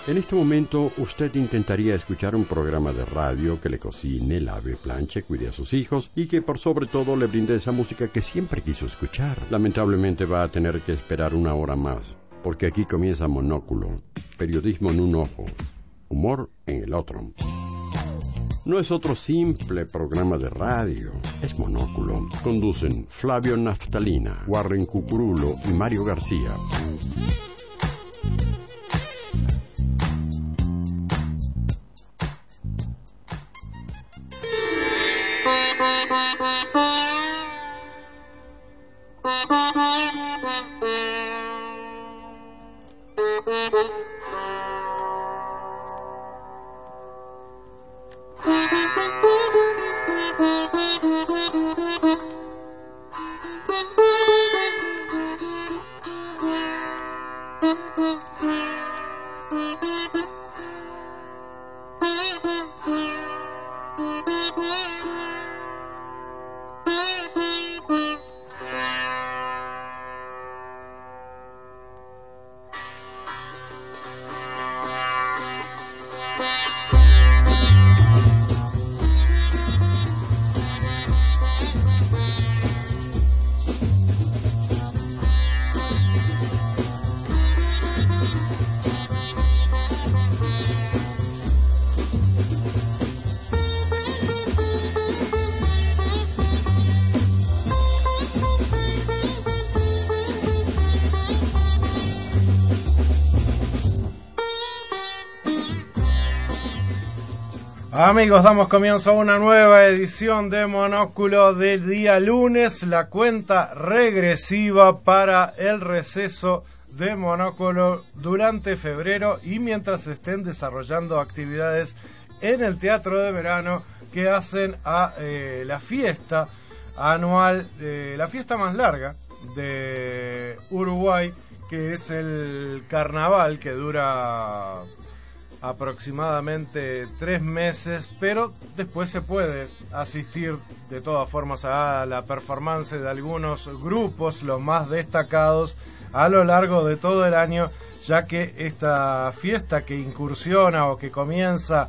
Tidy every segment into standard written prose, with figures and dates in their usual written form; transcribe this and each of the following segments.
En este momento usted intentaría escuchar un programa de radio que le cocine, lave, planche, cuide a sus hijos y que por sobre todo le brinde esa música que siempre quiso escuchar. Lamentablemente va a tener que esperar una hora más, porque aquí comienza Monóculo, periodismo en un ojo, humor en el otro. No es otro simple programa de radio, es Monóculo. Conducen Flavio Naftalina, Warren Cucurulo y Mario García. Amigos, damos comienzo a una nueva edición de Monóculo del día lunes, la cuenta regresiva para el receso de Monóculo durante febrero y mientras se estén desarrollando actividades en el Teatro de Verano que hacen a la fiesta anual, la fiesta más larga de Uruguay, que es el carnaval, que dura aproximadamente 3 meses, pero después se puede asistir de todas formas a la performance de algunos grupos, los más destacados a lo largo de todo el año, ya que esta fiesta que incursiona o que comienza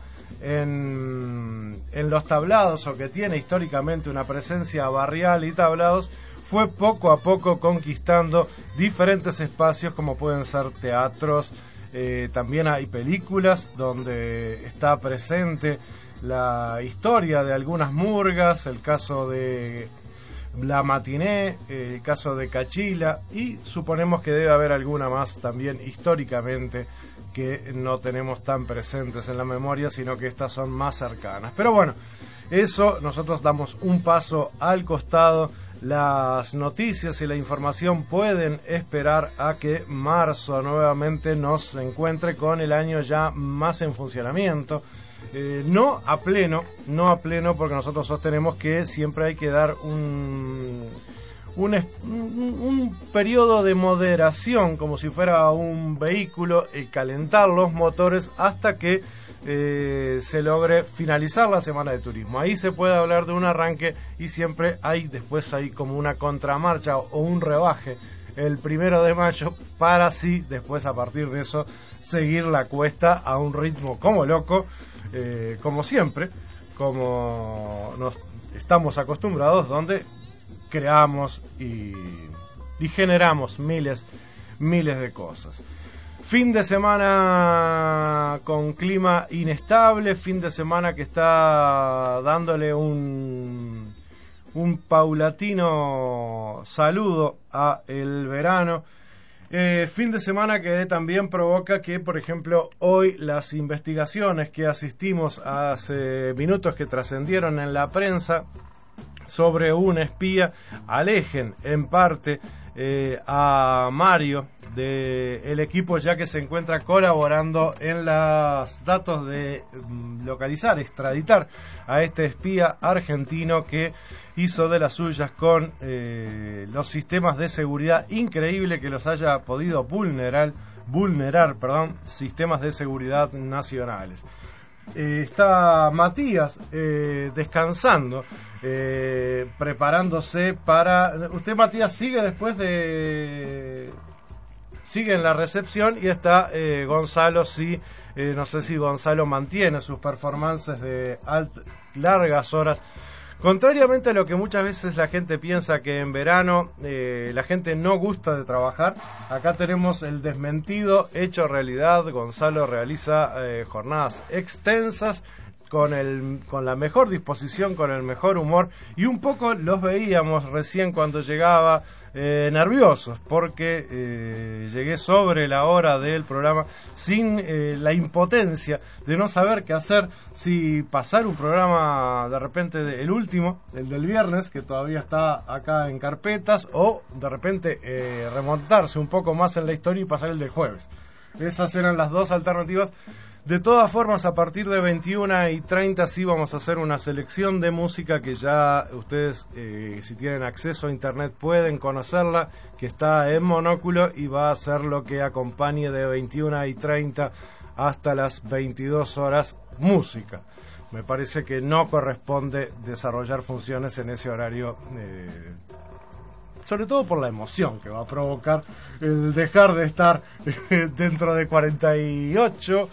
en los tablados, o que tiene históricamente una presencia barrial y tablados, fue poco a poco conquistando diferentes espacios como pueden ser teatros. También hay películas donde está presente la historia de algunas murgas, el caso de La Matiné, el caso de Cachila, y suponemos que debe haber alguna más también históricamente que no tenemos tan presentes en la memoria, sino que estas son más cercanas. Pero bueno, eso nosotros damos un paso al costado. Las noticias y la información pueden esperar a que marzo nuevamente nos encuentre con el año ya más en funcionamiento. No a pleno, porque nosotros sostenemos que siempre hay que dar un periodo de moderación, como si fuera un vehículo, calentar los motores hasta que se logre finalizar la semana de turismo. Ahí se puede hablar de un arranque y siempre después hay como una contramarcha o un rebaje el 1 de mayo para así después, a partir de eso, seguir la cuesta a un ritmo como loco, como siempre, como nos estamos acostumbrados, donde creamos y generamos miles de cosas. Fin de semana con clima inestable, fin de semana que está dándole un paulatino saludo a el verano. Fin de semana que también provoca que, por ejemplo, hoy las investigaciones que asistimos hace minutos, que trascendieron en la prensa sobre un espía, alejen en parte a Mario del equipo, ya que se encuentra colaborando en los datos de localizar, extraditar a este espía argentino que hizo de las suyas con los sistemas de seguridad. Increíble que los haya podido vulnerar sistemas de seguridad nacionales. Está Matías descansando, preparándose para... Usted, Matías, sigue en la recepción, y está Gonzalo, sí, No sé si Gonzalo mantiene sus performances de largas horas. Contrariamente a lo que muchas veces la gente piensa, que en verano la gente no gusta de trabajar, acá tenemos el desmentido hecho realidad. Gonzalo realiza jornadas extensas con la mejor disposición, con el mejor humor, y un poco los veíamos recién cuando llegaba nerviosos, porque llegué sobre la hora del programa sin la impotencia de no saber qué hacer, si pasar un programa de repente el último, el del viernes, que todavía está acá en carpetas, o de repente remontarse un poco más en la historia y pasar el del jueves. Esas eran las dos alternativas. De todas formas, a partir de 21:30 sí vamos a hacer una selección de música que ya ustedes, si tienen acceso a internet, pueden conocerla, que está en Monóculo, y va a ser lo que acompañe de 21:30 hasta las 22 horas música. Me parece que no corresponde desarrollar funciones en ese horario, sobre todo por la emoción que va a provocar el dejar de estar dentro de 24,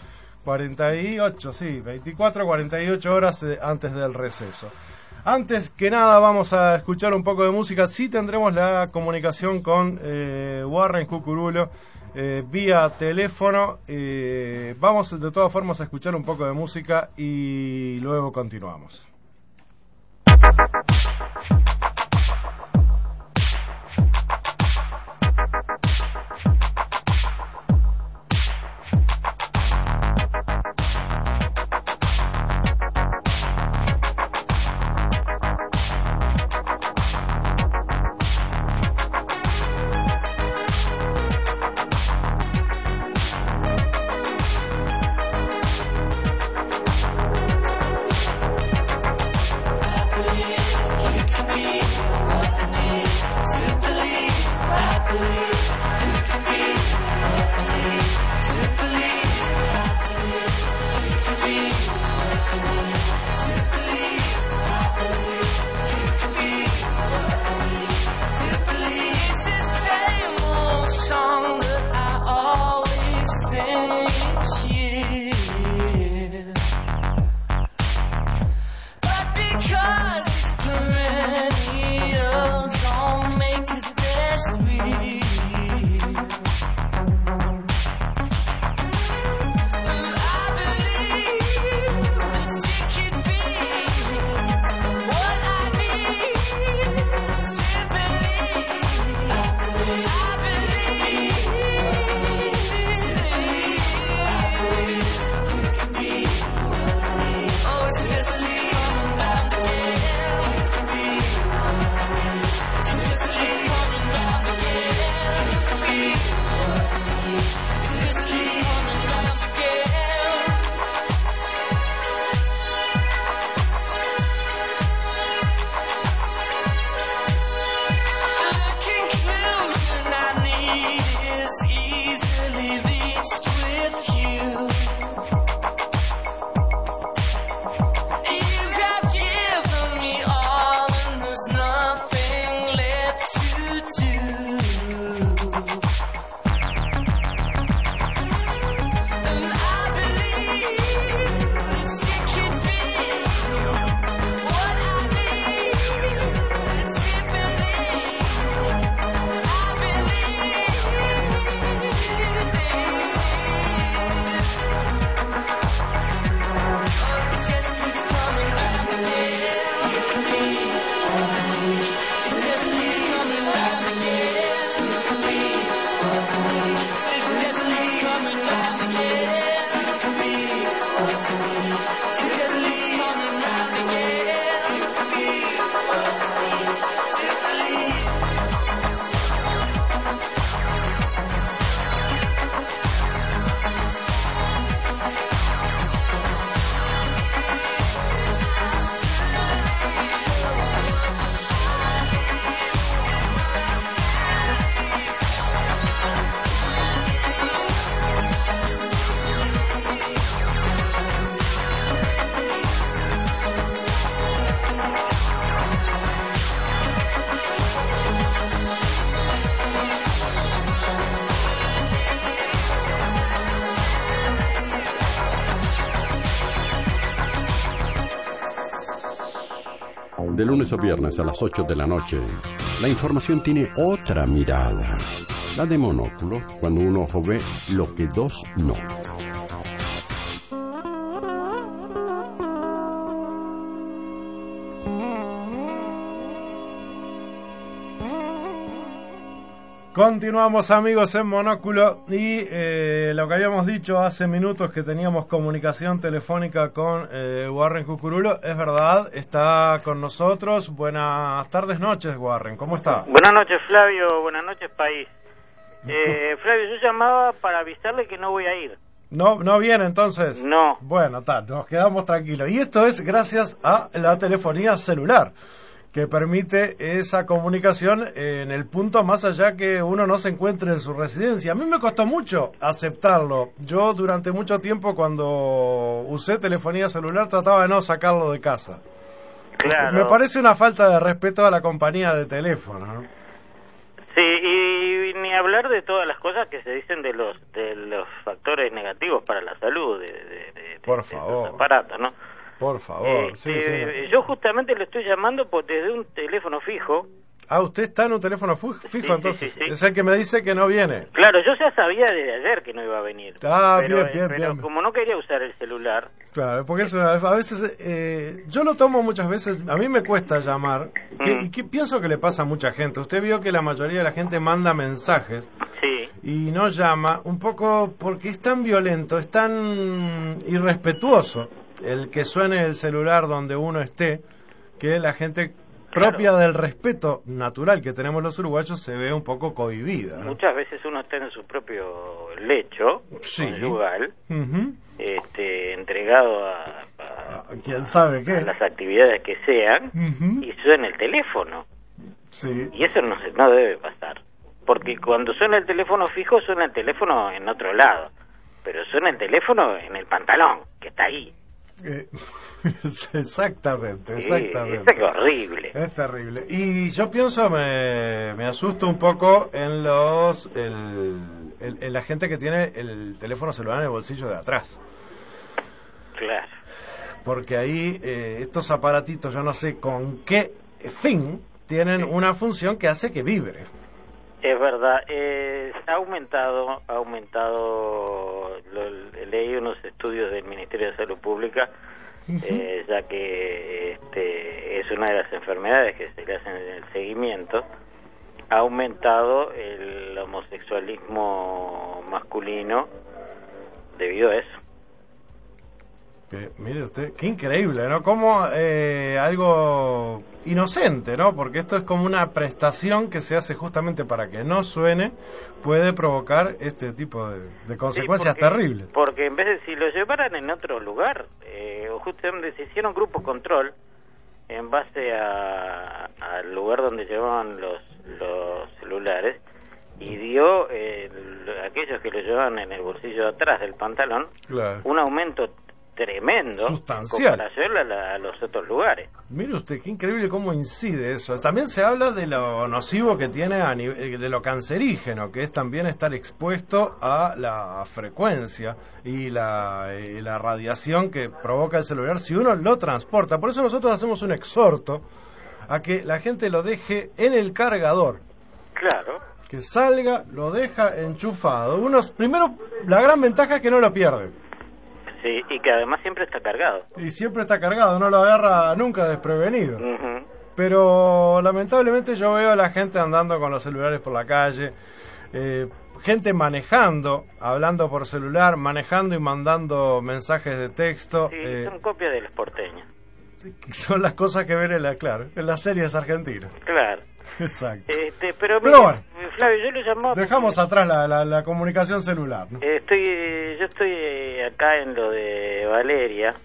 48 horas antes del receso. Antes que nada vamos a escuchar un poco de música. Sí tendremos la comunicación con Warren Cucurulo vía teléfono. Vamos de todas formas a escuchar un poco de música y luego continuamos. De lunes a viernes a las 8 de la noche, la información tiene otra mirada. La de Monóculo, cuando un ojo ve lo que dos no. Continuamos, amigos, en Monóculo y lo que habíamos dicho hace minutos, que teníamos comunicación telefónica con Warren Cucurulo, es verdad, está con nosotros. Buenas tardes, noches, Warren, ¿cómo está? Buenas noches, Flavio, buenas noches, país. Flavio, yo llamaba para avisarle que no voy a ir. ¿No viene entonces? No. Bueno, nos quedamos tranquilos. Y esto es gracias a la telefonía celular, que permite esa comunicación en el punto más allá que uno no se encuentre en su residencia. A mí me costó mucho aceptarlo. Yo durante mucho tiempo, cuando usé telefonía celular, trataba de no sacarlo de casa. Claro. Me parece una falta de respeto a la compañía de teléfono, ¿no? Sí, y ni hablar de todas las cosas que se dicen de los factores negativos para la salud de Por favor. los aparatos, ¿no? Por favor, sí. Yo justamente le estoy llamando desde un teléfono fijo. Ah, usted está en un teléfono fijo, Sí, entonces. sí. Es el que me dice que no viene. Claro, yo ya sabía desde ayer que no iba a venir. Ah, pero bien. como no quería usar el celular. Claro, porque eso, a veces, yo lo tomo muchas veces, a mí me cuesta llamar, y pienso que le pasa a mucha gente. Usted vio que la mayoría de la gente manda mensajes. Sí. Y no llama, un poco porque es tan violento, es tan irrespetuoso el que suene el celular donde uno esté, que la gente propia del respeto natural que tenemos los uruguayos se ve un poco cohibida, ¿no? Muchas veces uno está en su propio lecho, conyugal, entregado a quién sabe qué, a las actividades que sean, y suena el teléfono. Sí. Y eso no debe pasar, porque cuando suena el teléfono fijo, suena el teléfono en otro lado, pero suena el teléfono en el pantalón, que está ahí. Exactamente. Es horrible. Es terrible. Y yo pienso, me asusto un poco en la gente que tiene el teléfono celular en el bolsillo de atrás. Claro. Porque ahí estos aparatitos, yo no sé con qué fin, tienen una función que hace que vibre. Es verdad, ha aumentado, leí unos estudios del Ministerio de Salud Pública, ya que es una de las enfermedades que se le hacen en el seguimiento. Ha aumentado el homosexualismo masculino debido a eso. Mire usted, qué increíble, ¿no? Como algo inocente, ¿no? Porque esto es como una prestación que se hace justamente para que no suene, puede provocar este tipo de consecuencias terribles. Porque en vez de, si lo llevaran en otro lugar, justamente se hicieron grupos control en base al lugar donde llevaban los celulares, y dio aquellos que lo llevaban en el bolsillo de atrás del pantalón, claro, un aumento tremendo, sustancial, en comparación a los otros lugares. Mire usted, qué increíble cómo incide eso. También se habla de lo nocivo que tiene, de lo cancerígeno, que es también estar expuesto a la frecuencia y la radiación que provoca el celular si uno lo transporta. Por eso nosotros hacemos un exhorto a que la gente lo deje en el cargador. Claro. Que salga, lo deja enchufado. Primero, la gran ventaja es que no lo pierde. Sí, y que además siempre está cargado. Y siempre está cargado, no lo agarra nunca desprevenido. Pero lamentablemente yo veo a la gente andando con los celulares por la calle, gente manejando, hablando por celular, manejando y mandando mensajes de texto. Sí, son copias de los porteños. Son las cosas que ven en las series argentinas. Claro. Exacto. Pero mira, bueno, Flavio, yo lo llamaba... Dejamos atrás la comunicación celular, ¿no? Yo estoy acá en lo de Valeria.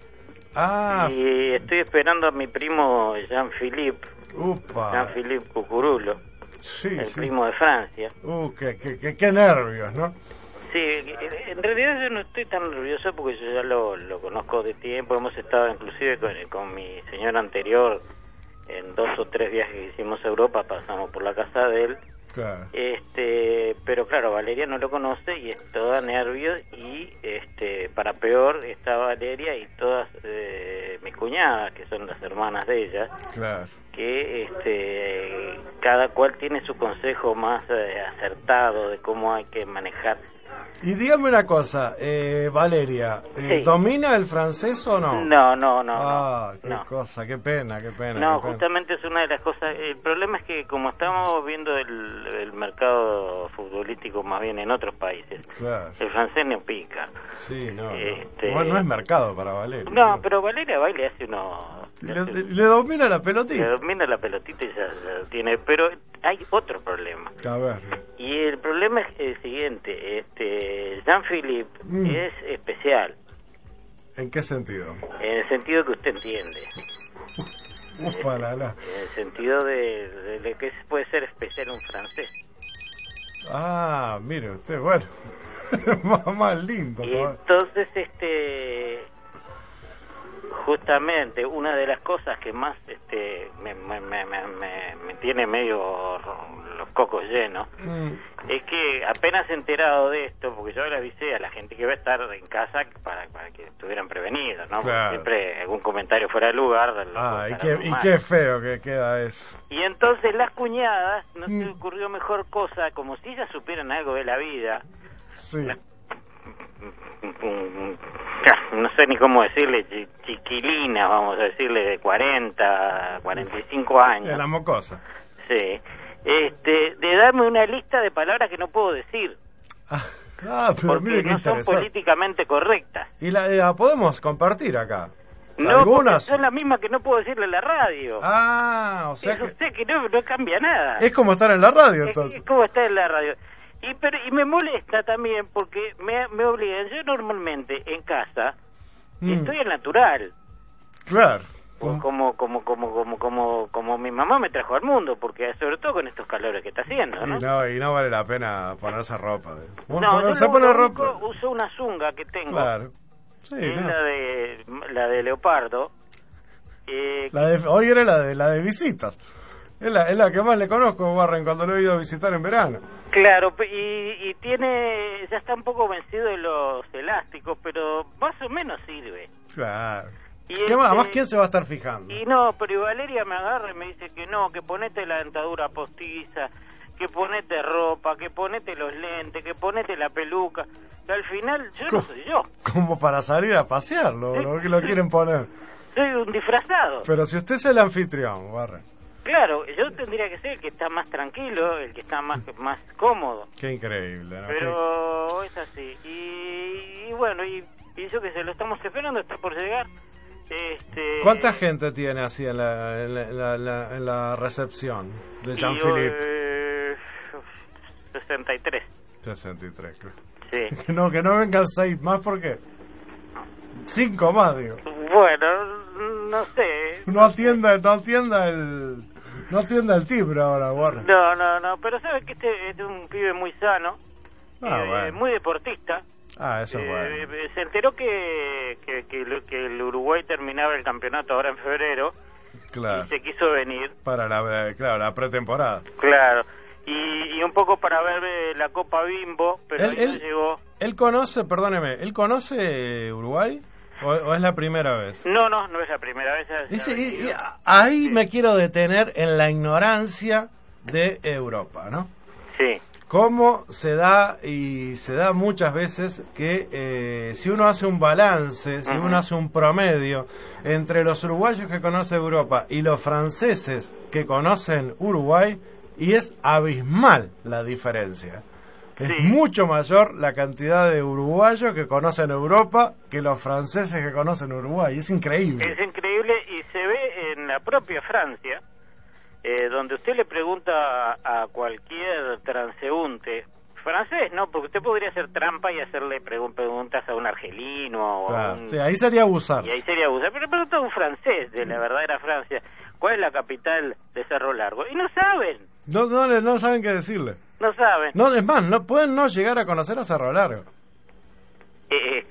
Y estoy esperando a mi primo Jean-Philippe. Jean-Philippe Cucurulo. Sí, primo de Francia. Qué nervios, ¿no? Sí, en realidad yo no estoy tan nervioso porque yo ya lo conozco de tiempo. Hemos estado inclusive con mi señor anterior en 2 o 3 viajes que hicimos a Europa, pasamos por la casa de él. Claro. Pero claro, Valeria no lo conoce y es toda nervios, y para peor está Valeria y todas mis cuñadas, que son las hermanas de ella, Claro. que cada cual tiene su consejo más acertado de cómo hay que manejar. Y dígame una cosa, Valeria, Sí. ¿domina el francés o no? No. Ah, qué no. cosa, qué pena. No, qué pena. justamente es una de las cosas. El problema es que como estamos viendo el mercado futbolístico más bien en otros países, Claro. el francés no pica. Sí, no. Este- No es mercado para Valeria. No, pero Valeria baile hace uno... Le domina la Le pelotita. domina la pelotita y ya la tiene, pero hay otro problema. A ver. Y el problema es el siguiente, Jean-Philippe es especial, ¿En qué sentido? en el sentido que usted entiende, Ufalala. en el sentido de que puede ser especial un francés. Ah, mire usted, bueno. Más lindo. Y entonces, justamente una de las cosas que más me tiene medio los cocos llenos es que apenas enterado de esto, porque yo le avisé a la gente que va a estar en casa para que estuvieran prevenidos, ¿no? Claro. Siempre algún comentario fuera de lugar. Y qué feo que queda eso. Y entonces las cuñadas, no se le ocurrió mejor cosa, como si ellas supieran algo de la vida. Sí. No sé ni cómo decirle, chiquilina, vamos a decirle, de 40, 45 años. De la mocosa. Sí. De darme una lista de palabras que no puedo decir, Pero porque mire qué no son interesante. políticamente correctas. Y la podemos compartir acá. No, porque Algunas. son las mismas que no puedo decirle en la radio. O sea Eso que sé que no cambia nada. es como estar en la radio entonces. Es como está en la radio. Y me molesta también porque me obligan. Yo normalmente en casa estoy al natural. Claro. Como mi mamá me trajo al mundo, porque sobre todo con estos calores que está haciendo, ¿no? Y no vale la pena ponerse ropa. No, yo se pone lo ropa. único uso una zunga que tengo, Claro. Sí, es no. la de leopardo. Hoy era la de visitas. Es la que más le conozco, Warren, cuando lo he ido a visitar en verano. Claro, y tiene, ya está un poco vencido de los elásticos, pero más o menos sirve. Claro. Y ¿Qué más? Además, ¿quién se va a estar fijando? Y no, pero y Valeria me agarra y me dice que no, que ponete la dentadura postiza, que ponete ropa, que ponete los lentes, que ponete la peluca. Que al final yo no soy yo. Como para salir a pasear, lo quieren poner. Soy un disfrazado. Pero si usted es el anfitrión, Warren. Claro, yo tendría que ser el que está más tranquilo, el que está más cómodo. Qué increíble, ¿no? Pero es así. Y bueno, y yo que sé, lo estamos esperando, está por llegar. ¿Cuánta gente tiene así en la recepción de Jean-Philippe? 63. 63, claro. Sí. Que no vengan 6 más, porque 5 más, digo. Bueno, no sé. No atienda el timbre ahora, Warren. No, pero sabes que este es un pibe muy sano, Bueno. muy deportista. Eso es bueno. Se enteró que el Uruguay terminaba el campeonato ahora en febrero. Claro. Y se quiso venir. Para la pretemporada. Claro. Y un poco para ver la Copa Bimbo, pero él llegó. ¿Él conoce Uruguay? ¿O es la primera vez? No es la primera vez. Ahí me quiero detener en la ignorancia de Europa, ¿no? Sí. Cómo se da, y se da muchas veces, que si uno hace un balance, si uno hace un promedio entre los uruguayos que conocen Europa y los franceses que conocen Uruguay, y es abismal la diferencia. Es mucho mayor la cantidad de uruguayos que conocen Europa que los franceses que conocen Uruguay. Es increíble. Es increíble, y se ve en la propia Francia, donde usted le pregunta a cualquier transeúnte, francés, ¿no? Porque usted podría hacer trampa y hacerle preguntas a un argelino o a un... Sí, ahí sería abusar. Y ahí sería abusar. Pero pregunta a un francés de la verdadera Francia, ¿cuál es la capital de Cerro Largo? Y no saben. No saben qué decirle. No saben. No, es más, no pueden no llegar a conocer a Cerro Largo. Es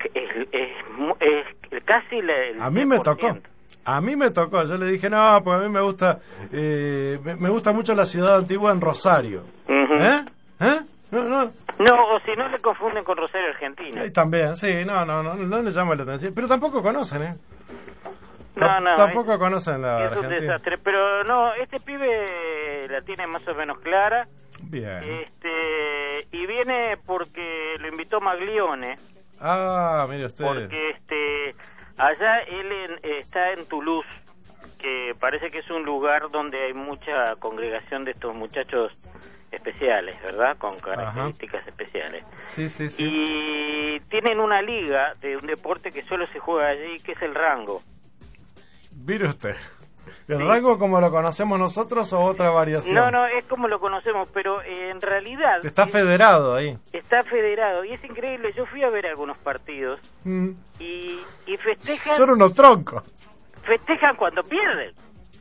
casi el A mí me tocó. Yo le dije, no, pues a mí me gusta mucho la ciudad antigua en Rosario. No, o si no le confunden con Rosario, Argentina. También, sí, no le llama la atención. Pero tampoco conocen, No, tampoco conocen la es un Argentina. desastre, pero no, este pibe la tiene más o menos clara. Bien. Y viene porque lo invitó Maglione. Ah, mire usted. Porque allá él está en Toulouse, que parece que es un lugar donde hay mucha congregación de estos muchachos especiales, ¿verdad? Con características especiales. Sí. Y tienen una liga de un deporte que solo se juega allí, que es el rango. Mire usted. ¿El rango como lo conocemos nosotros o otra variación? No, es como lo conocemos, pero en realidad... Está federado ahí. Está federado, y es increíble. Yo fui a ver algunos partidos y festejan... Son unos troncos. Festejan cuando pierden.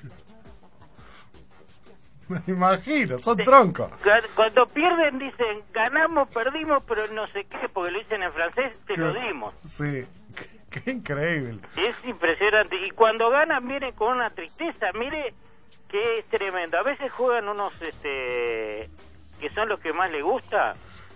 Me imagino, son troncos. Cuando pierden dicen, ganamos, perdimos, pero no sé qué, porque lo dicen en francés, te lo dimos. Sí, qué increíble. Es impresionante. Y cuando ganan vienen con una tristeza. Mire que es tremendo. A veces juegan unos que son los que más le gusta.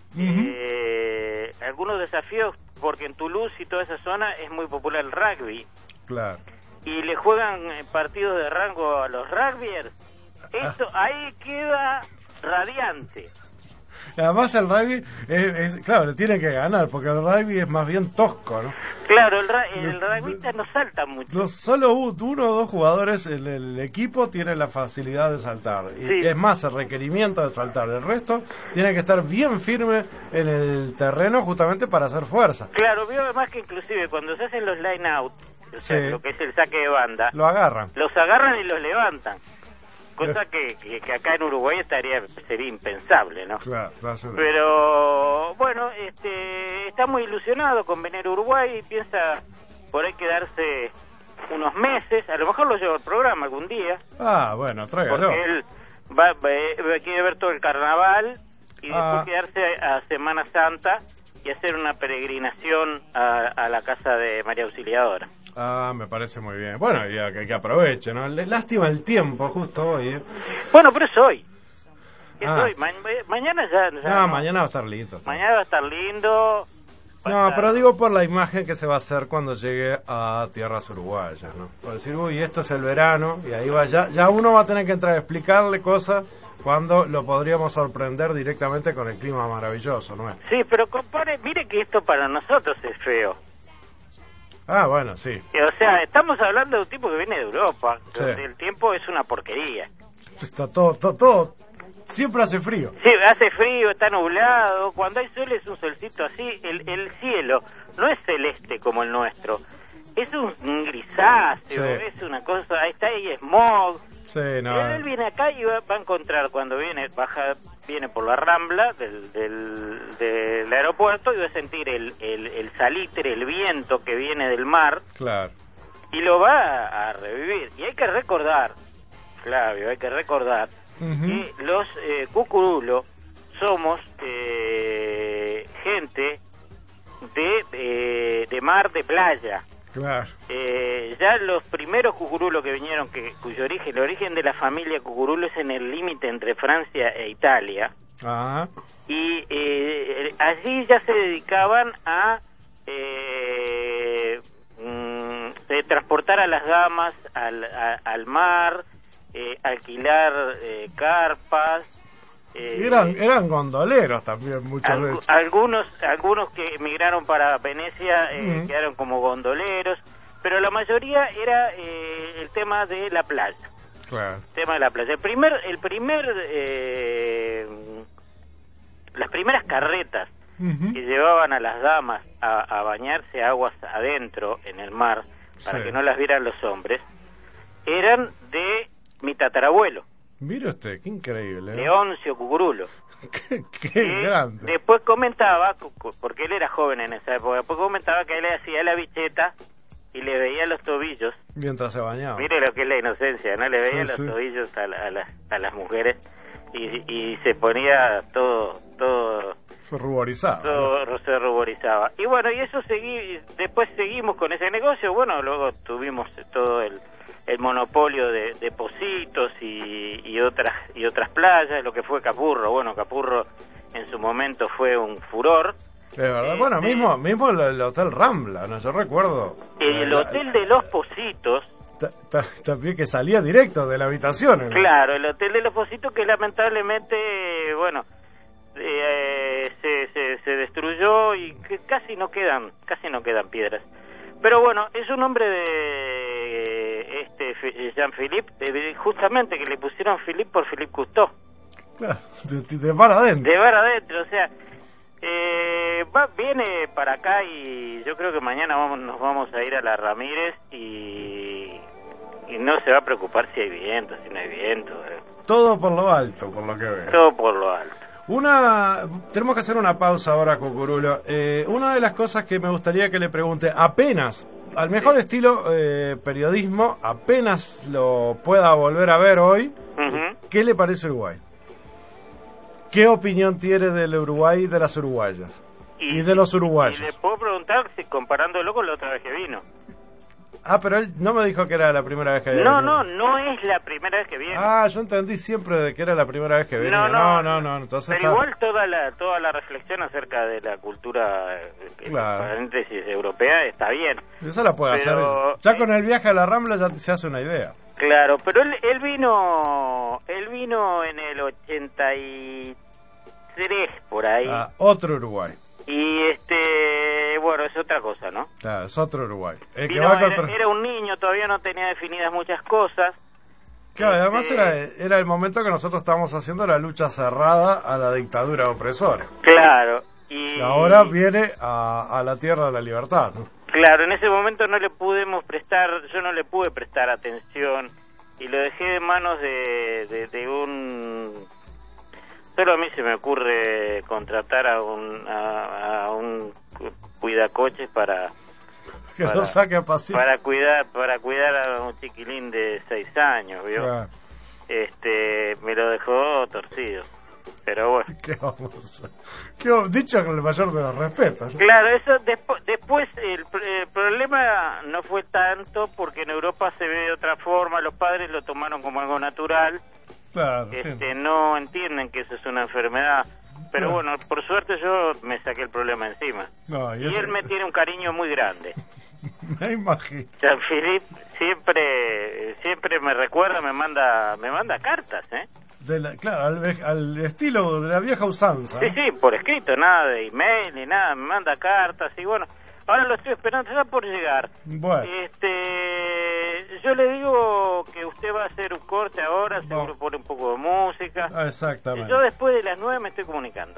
Algunos desafíos, porque en Toulouse y toda esa zona es muy popular el rugby. Claro. Y le juegan partidos de rango a los rugbyers. Esto ahí queda radiante. Además el rugby claro, le tiene que ganar, porque el rugby es más bien tosco, ¿no? Claro, el rugbyista no salta mucho. No, solo uno o dos jugadores en el equipo tienen la facilidad de saltar. Y es más, el requerimiento de saltar. El resto tiene que estar bien firme en el terreno justamente para hacer fuerza. Claro, veo además que inclusive cuando se hacen los line out, o sea, lo que es el saque de banda, lo agarran. Los agarran y los levantan. Cosa que acá en Uruguay sería impensable, ¿no? Claro, pero bueno, está muy ilusionado con venir a Uruguay y piensa por ahí quedarse unos meses, a lo mejor lo llevo al programa algún día. Ah, bueno, tráigalo. Porque él quiere ver todo el carnaval y después quedarse a Semana Santa y hacer una peregrinación a la casa de María Auxiliadora. Me parece muy bien. Bueno, ya que aproveche, ¿no? Lástima el tiempo, justo hoy. Bueno, pero es hoy. Hoy. Mañana ya... No, mañana va a estar lindo. Mañana va a estar lindo. Pero digo por la imagen que se va a hacer cuando llegue a tierras uruguayas, ¿no? Por decir, esto es el verano, y ahí va, ya uno va a tener que entrar a explicarle cosas cuando lo podríamos sorprender directamente con el clima maravilloso, ¿no es? Sí, pero compare, mire que esto para nosotros es feo. Bueno, sí. O sea, estamos hablando de un tipo que viene de Europa, donde el tiempo es una porquería. Está todo, siempre hace frío. Sí, hace frío, está nublado, cuando hay sol es un solcito así, el cielo no es celeste como el nuestro, es un grisáceo, es una cosa, ahí está ahí smog. Sí, no. Él viene acá y va a encontrar cuando viene por la Rambla del aeropuerto y va a sentir el salitre, el viento que viene del mar. Claro. Y lo va a revivir. Y hay que recordar, Flavio, que los cucurulos somos gente de mar, de playa. Claro. Ya los primeros cucurulos que vinieron, el origen de la familia cucurulo es en el límite entre Francia e Italia. Y allí ya se dedicaban a transportar a las damas al mar, alquilar carpas. Eran gondoleros también, muchos de ellos. Algunos que emigraron para Venecia quedaron como gondoleros, pero la mayoría era el tema de la playa. Claro. Tema de la playa. Las primeras carretas que llevaban a las damas a bañarse aguas adentro en el mar para que no las vieran los hombres eran de mi tatarabuelo. Mire usted, qué increíble. Leoncio Cucurulo. qué grande. Después comentaba, porque él era joven en esa época, después comentaba que él le hacía la bicheta y le veía los tobillos. Mientras se bañaba. Mire lo que es la inocencia, ¿no? Le veía los tobillos a las mujeres y se ponía todo ruborizado. Todo se ruborizaba. Y bueno, y eso después seguimos con ese negocio. Bueno, luego tuvimos todo el monopolio de Positos y otras playas, lo que fue Capurro. Bueno, Capurro en su momento fue un furor. Es verdad, bueno, mismo el Hotel Rambla, ¿no? Yo recuerdo. El Hotel de los Positos También que salía directo de la habitación, ¿no? Claro, el hotel de los Positos, que lamentablemente, bueno, se destruyó y que casi no quedan piedras. Pero bueno, es un nombre de Jean-Philippe, justamente que le pusieron Philippe por Philippe Cousteau. Claro, de bar adentro. De bar adentro, o sea, viene para acá y yo creo que mañana nos vamos a ir a la Ramírez y no se va a preocupar si hay viento, si no hay viento. Todo por lo alto, por lo que veo. Todo por lo alto. Tenemos que hacer una pausa ahora, Cucurulo. Una de las cosas que me gustaría que le pregunte, apenas, al mejor estilo periodismo, apenas lo pueda volver a ver hoy, ¿qué le parece Uruguay? ¿Qué opinión tiene del Uruguay y de las uruguayas? Y de los uruguayos. Y le puedo preguntar si comparándolo con la otra vez que vino. Ah, pero él no me dijo que era la primera vez que había venido. No es la primera vez que viene. Ah, yo entendí siempre de que era la primera vez que venía. No. Entonces pero igual toda la reflexión acerca de la cultura, paréntesis, europea está bien. Eso la puede hacer. Ya con el viaje a la Rambla ya se hace una idea. Claro, pero él vino en el 83 por ahí. Ah, otro Uruguay. Y bueno, es otra cosa, ¿no? Claro, es otro Uruguay. Era un niño, todavía no tenía definidas muchas cosas. Claro, además era el momento que nosotros estábamos haciendo la lucha cerrada a la dictadura opresora. Claro. Y ahora viene a la tierra de la libertad, ¿no? Claro, en ese momento yo no le pude prestar atención y lo dejé en manos de un... Solo a mí se me ocurre contratar a un cuidacoches para cuidar a un chiquilín de 6 años, ¿vio? Claro. Me lo dejó torcido. Pero bueno. ¿Qué dicho con el mayor de los respetos, ¿no? Claro, eso después el problema no fue tanto porque en Europa se ve de otra forma, los padres lo tomaron como algo natural. Claro, sí. No entienden que eso es una enfermedad. Pero bueno, por suerte yo me saqué el problema encima. Y él me tiene un cariño muy grande. Me imagino. Jean-Philippe siempre me recuerda, me manda cartas, ¿eh? Claro, al estilo de la vieja usanza. Sí, por escrito, nada de email ni nada, me manda cartas y bueno, ahora lo estoy esperando, está por llegar. Bueno. Yo le digo que usted va a hacer un corte ahora, seguro pone un poco de música. Exactamente. Yo después de las 9 me estoy comunicando.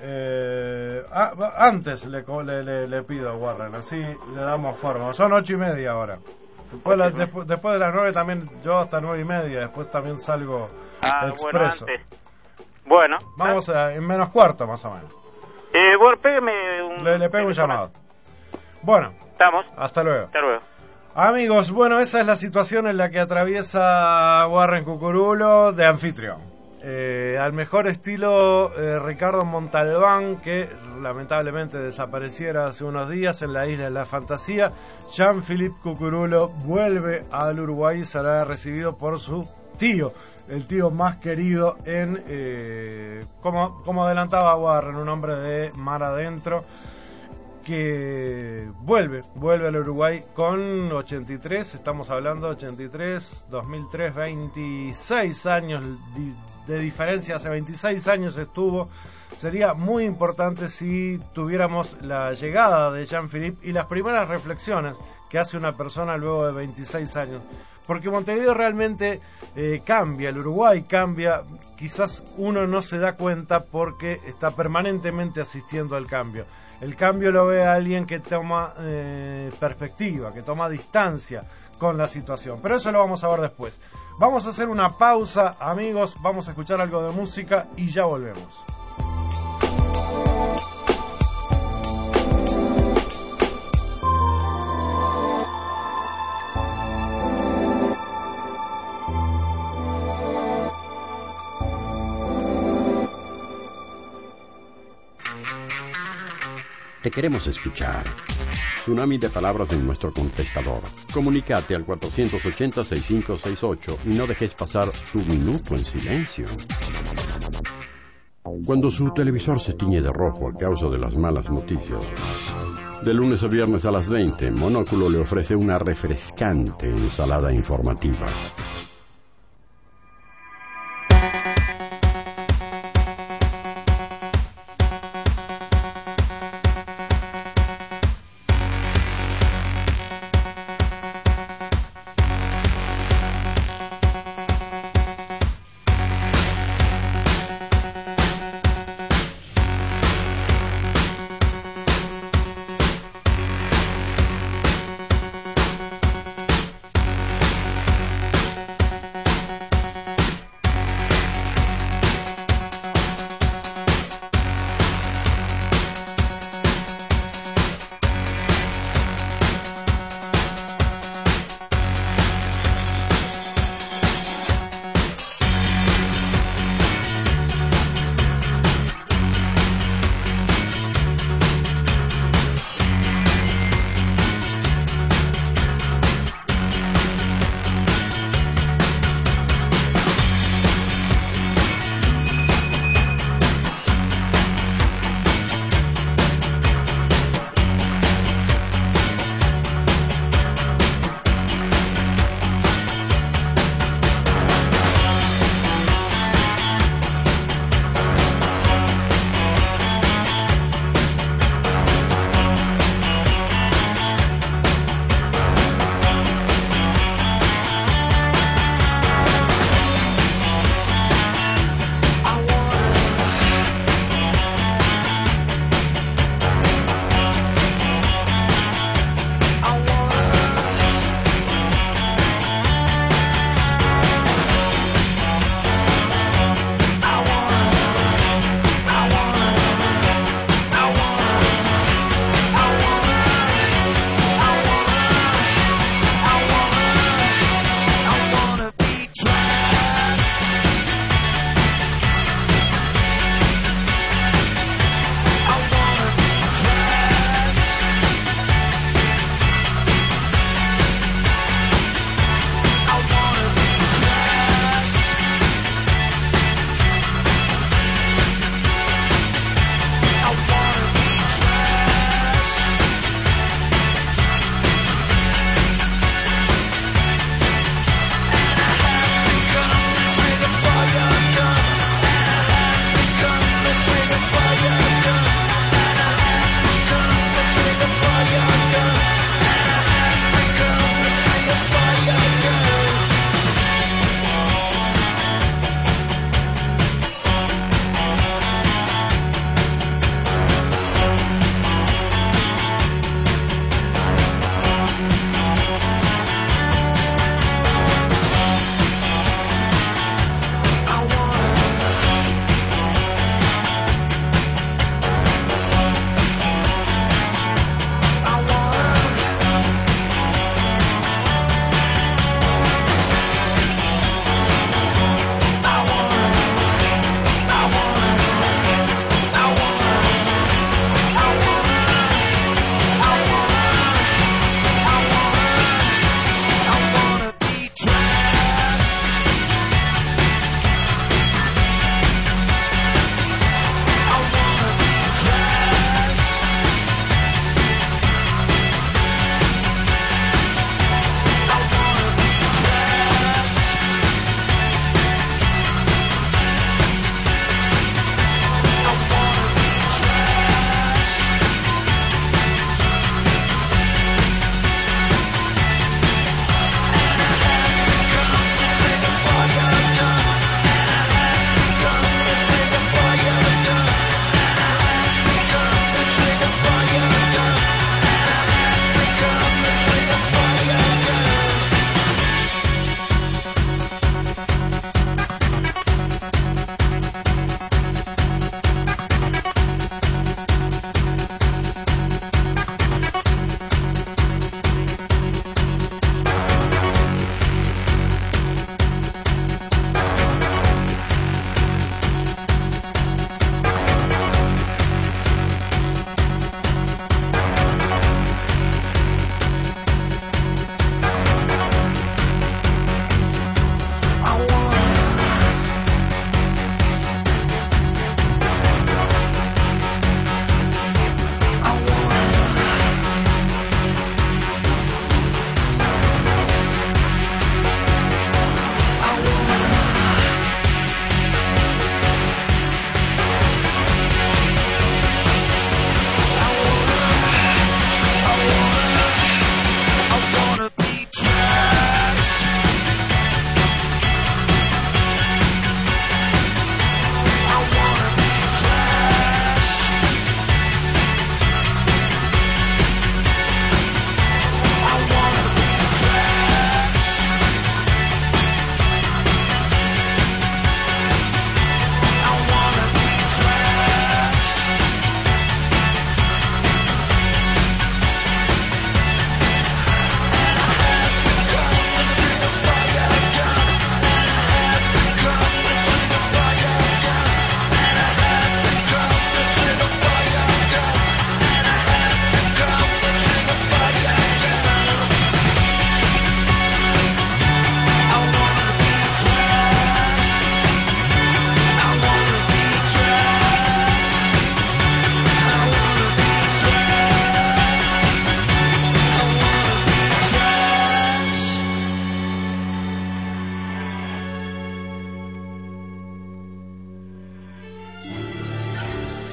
Antes le pido a Warren, así le damos forma. Son 8:30 ahora. Después de las 9 también, yo hasta 9:30, después también salgo expreso. Bueno, vamos en menos cuarto más o menos. Bueno, pégame un... Le pego un llamado. Bueno, estamos. Hasta luego. Hasta luego. Amigos, bueno, esa es la situación en la que atraviesa Warren Cucurulo de anfitrión. Al mejor estilo Ricardo Montalbán, que lamentablemente desapareciera hace unos días en la isla de la fantasía. Jean-Philippe Cucurulo vuelve al Uruguay y será recibido por su tío, el tío más querido como adelantaba Warren, un hombre de mar adentro, que vuelve al Uruguay con 83, estamos hablando 83, 2003, 26 años de diferencia, hace 26 años estuvo. Sería muy importante si tuviéramos la llegada de Jean-Philippe y las primeras reflexiones que hace una persona luego de 26 años. Porque Montevideo realmente cambia, el Uruguay cambia, quizás uno no se da cuenta porque está permanentemente asistiendo al cambio. El cambio lo ve a alguien que toma perspectiva, que toma distancia con la situación. Pero eso lo vamos a ver después. Vamos a hacer una pausa, amigos, vamos a escuchar algo de música y ya volvemos. Te queremos escuchar. Tsunami de palabras en nuestro contestador. Comunícate al 480-6568 y no dejes pasar tu minuto en silencio. Cuando su televisor se tiñe de rojo a causa de las malas noticias, De lunes a viernes a las 20, Monóculo le ofrece una refrescante ensalada informativa.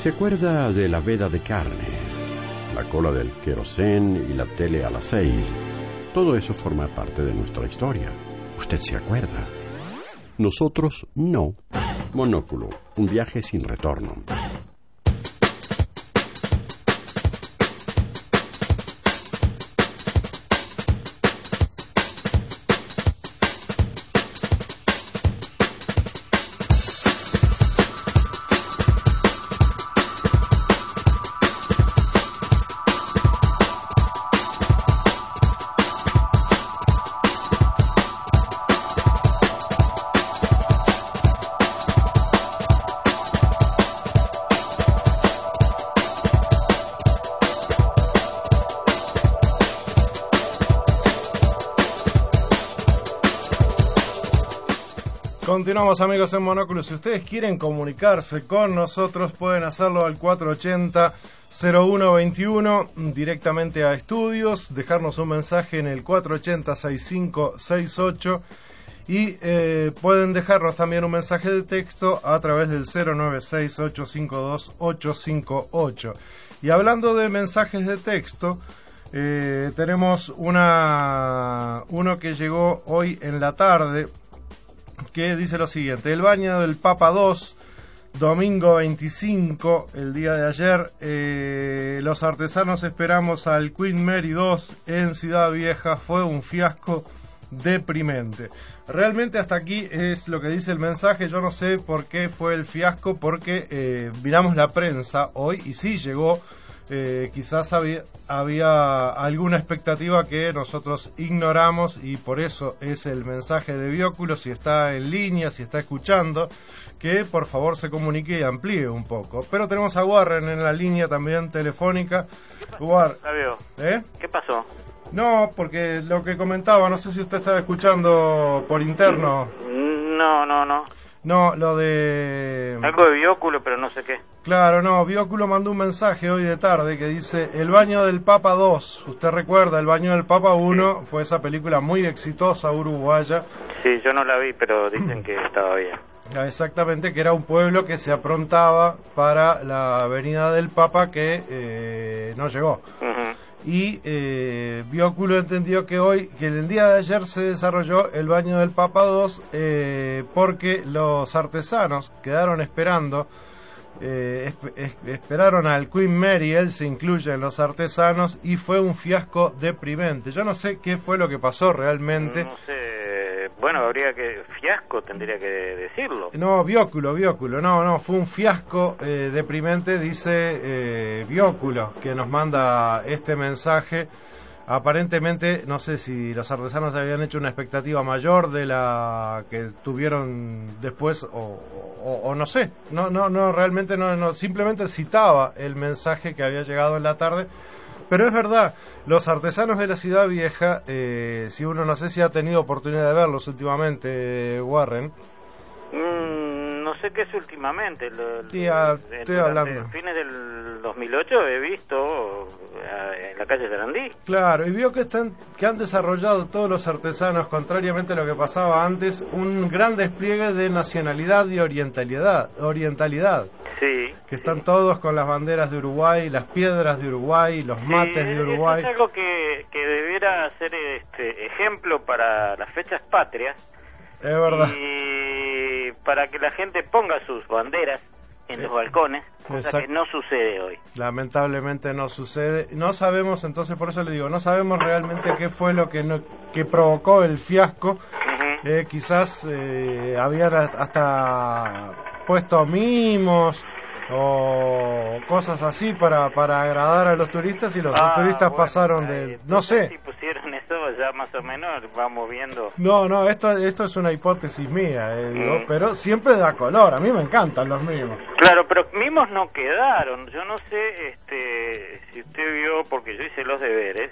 ¿Se acuerda de la veda de carne, la cola del querosén y la tele a las 6? Todo eso forma parte de nuestra historia. ¿Usted se acuerda? Nosotros no. Monóculo, un viaje sin retorno. Continuamos, amigos, en Monóculo. Si ustedes quieren comunicarse con nosotros, pueden hacerlo al 480-0121 directamente a estudios, dejarnos un mensaje en el 480-6568 y pueden dejarnos también un mensaje de texto a través del 096-852-858. Y hablando de mensajes de texto, tenemos uno que llegó hoy en la tarde, que dice lo siguiente: el baño del Papa 2, domingo 25, el día de ayer, los artesanos esperamos al Queen Mary 2 en Ciudad Vieja, fue un fiasco deprimente. Realmente hasta aquí es lo que dice el mensaje. Yo no sé por qué fue el fiasco, porque miramos la prensa hoy y sí llegó. Quizás había alguna expectativa que nosotros ignoramos y por eso es el mensaje de Bióculo. Si está en línea, si está escuchando, que por favor se comunique y amplíe un poco. Pero tenemos a Warren en la línea también telefónica. ¿Qué pasó? No, porque lo que comentaba, no sé si usted estaba escuchando por interno. No. No, lo de... Algo de Bióculo, pero no sé qué. Claro, no, Bióculo mandó un mensaje hoy de tarde que dice: el baño del Papa 2. Usted recuerda, el baño del Papa 1 fue esa película muy exitosa uruguaya. Sí, yo no la vi, pero dicen que estaba bien. Exactamente, que era un pueblo que se aprontaba para la venida del Papa que no llegó. Y Bióculo entendió que el día de ayer se desarrolló el baño del Papa 2 porque los artesanos quedaron esperando, esperaron al Queen Mary, él se incluye en los artesanos, y fue un fiasco deprimente. Yo no sé qué fue lo que pasó realmente. No sé, bueno, fiasco tendría que decirlo. No, Bióculo, no, fue un fiasco deprimente, dice Bióculo, que nos manda este mensaje. Aparentemente, no sé si los artesanos habían hecho una expectativa mayor de la que tuvieron después o no sé, no realmente no, simplemente citaba el mensaje que había llegado en la tarde. Pero es verdad, los artesanos de la Ciudad Vieja, si uno no sé si ha tenido oportunidad de verlos últimamente, Warren. No sé qué es últimamente. Estoy hablando. Fines del 2008 he visto en la calle Sarandí. Claro, y vio que han desarrollado todos los artesanos, contrariamente a lo que pasaba antes, un gran despliegue de nacionalidad y orientalidad. Sí. Que están todos con las banderas de Uruguay, las piedras de Uruguay, los mates de Uruguay. Eso es algo que debiera ser ejemplo para las fechas patrias. Es verdad. Y para que la gente ponga sus banderas en los balcones, cosa que no sucede hoy. Lamentablemente no sucede. No sabemos, entonces por eso le digo, no sabemos realmente qué fue lo que provocó el fiasco. Quizás habían hasta puesto mimos o cosas así para agradar a los turistas, y los turistas pasaron de... No sé. Si pusieron eso, ya más o menos vamos viendo. No, esto es una hipótesis mía, digo, pero siempre da color. A mí me encantan los mimos. Claro, pero mimos no quedaron. Yo no sé si usted vio, porque yo hice los deberes,